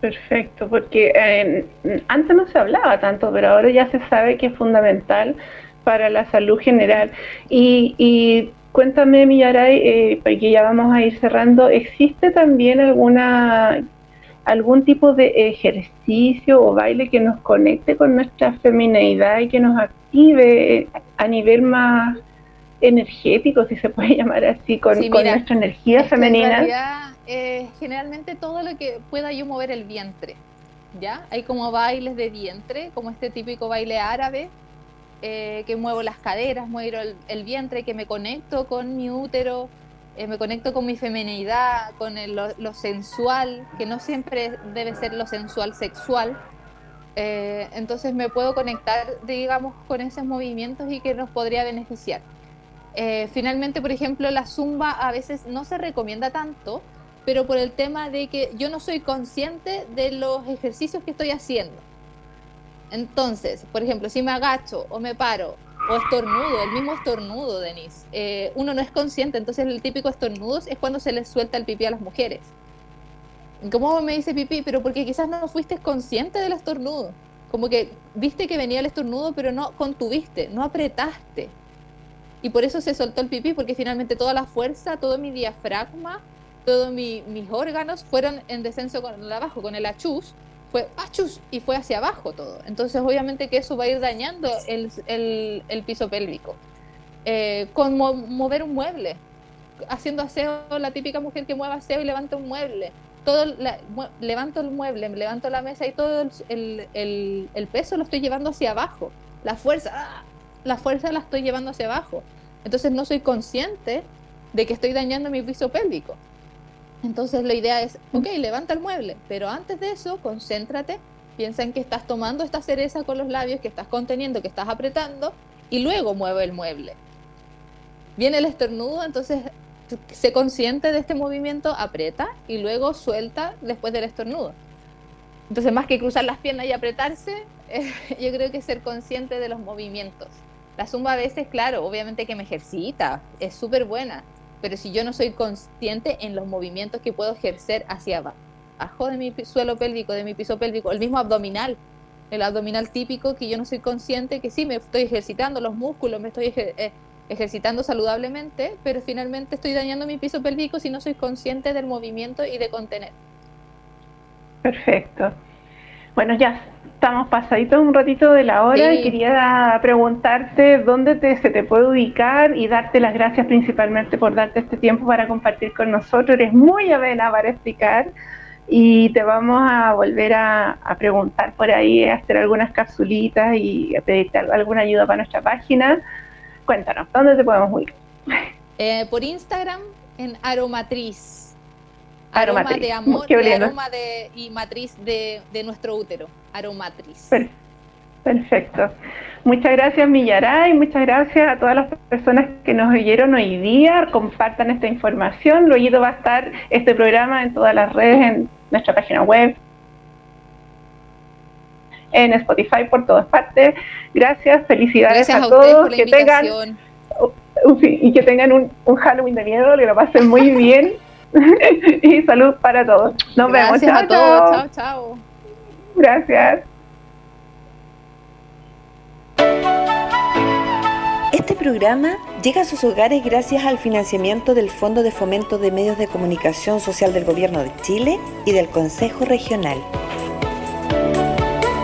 Speaker 4: Perfecto, porque eh, antes no se hablaba tanto, pero ahora ya se sabe que es fundamental para la salud general. Y, y cuéntame, Millaray, eh, porque ya vamos a ir cerrando, ¿existe también alguna algún tipo de ejercicio o baile que nos conecte con nuestra femineidad y que nos active a nivel más energético, si se puede llamar así, con,
Speaker 3: sí,
Speaker 4: con
Speaker 3: mira,
Speaker 4: nuestra energía
Speaker 3: es que
Speaker 4: femenina?
Speaker 3: en realidad, eh, generalmente todo lo que pueda yo mover el vientre, ¿ya? Hay como bailes de vientre, como este típico baile árabe, eh, que muevo las caderas, muevo el, el vientre, que me conecto con mi útero, eh, me conecto con mi femineidad, con el, lo, lo sensual, que no siempre debe ser lo sensual sexual. Eh, entonces me puedo conectar, digamos, con esos movimientos y que nos podría beneficiar. Eh, finalmente, por ejemplo, la zumba a veces no se recomienda tanto, pero por el tema de que yo no soy consciente de los ejercicios que estoy haciendo. Entonces, por ejemplo, si me agacho o me paro o estornudo, el mismo estornudo, Denise, eh, uno no es consciente. Entonces el típico estornudo es cuando se les suelta el pipí a las mujeres. ¿Cómo me dice pipí? Pero porque quizás no fuiste consciente del estornudo. Como que viste que venía el estornudo, pero no contuviste, no apretaste. Y por eso se soltó el pipí, porque finalmente toda la fuerza, todo mi diafragma, todos mi, mis órganos fueron en descenso con el abajo, con el achus, fue achus y fue hacia abajo todo. Entonces obviamente que eso va a ir dañando el, el, el piso pélvico. Eh, con mo mover un mueble, haciendo aseo, la típica mujer que mueve aseo y levanta un mueble. Todo la, levanto el mueble, levanto la mesa y todo el, el, el, el peso lo estoy llevando hacia abajo. La fuerza, ¡ah! la fuerza la estoy llevando hacia abajo. Entonces no soy consciente de que estoy dañando mi piso pélvico. Entonces la idea es, ok, levanta el mueble, pero antes de eso, concéntrate, piensa en que estás tomando esta cereza con los labios, que estás conteniendo, que estás apretando, y luego mueve el mueble. Viene el estornudo, entonces sé consciente de este movimiento, aprieta y luego suelta después del estornudo. Entonces, más que cruzar las piernas y apretarse, eh, yo creo que ser consciente de los movimientos. La zumba a veces, claro, obviamente que me ejercita, es súper buena, pero si yo no soy consciente en los movimientos que puedo ejercer hacia abajo de mi suelo pélvico, de mi piso pélvico, el mismo abdominal, el abdominal típico, que yo no soy consciente que sí, me estoy ejercitando los músculos, me estoy ejer eh, ejercitando saludablemente, pero finalmente estoy dañando mi piso pélvico si no soy consciente del movimiento y de contener.
Speaker 4: Perfecto. Bueno, ya estamos pasaditos un ratito de la hora. Sí. Quería preguntarte dónde te, se te puede ubicar y darte las gracias principalmente por darte este tiempo para compartir con nosotros. Eres muy amena para explicar y te vamos a volver a, a preguntar por ahí, a hacer algunas capsulitas y a pedirte alguna ayuda para nuestra página. Cuéntanos, ¿dónde te podemos ubicar?
Speaker 3: Eh, por Instagram, en Aromatriz.
Speaker 4: Aromatriz.
Speaker 3: Aroma de amor, de aroma de, y matriz de, de nuestro útero, Aromatriz.
Speaker 4: Perfecto. Muchas gracias, Millaray, muchas gracias a todas las personas que nos oyeron hoy día. Compartan esta información. Luego va a estar este programa en todas las redes, en nuestra página web, en Spotify, por todas partes. Gracias, felicidades
Speaker 3: gracias
Speaker 4: a,
Speaker 3: a
Speaker 4: todos.
Speaker 3: Por la
Speaker 4: que
Speaker 3: invitación.
Speaker 4: tengan y que tengan un, un Halloween de miedo, que lo pasen muy bien. Y salud para todos. Nos
Speaker 3: Gracias
Speaker 4: vemos. Chao,
Speaker 3: a todos.
Speaker 4: chao.
Speaker 3: Chao, chao.
Speaker 4: Gracias.
Speaker 1: Este programa llega a sus hogares gracias al financiamiento del Fondo de Fomento de Medios de Comunicación Social del Gobierno de Chile y del Consejo Regional.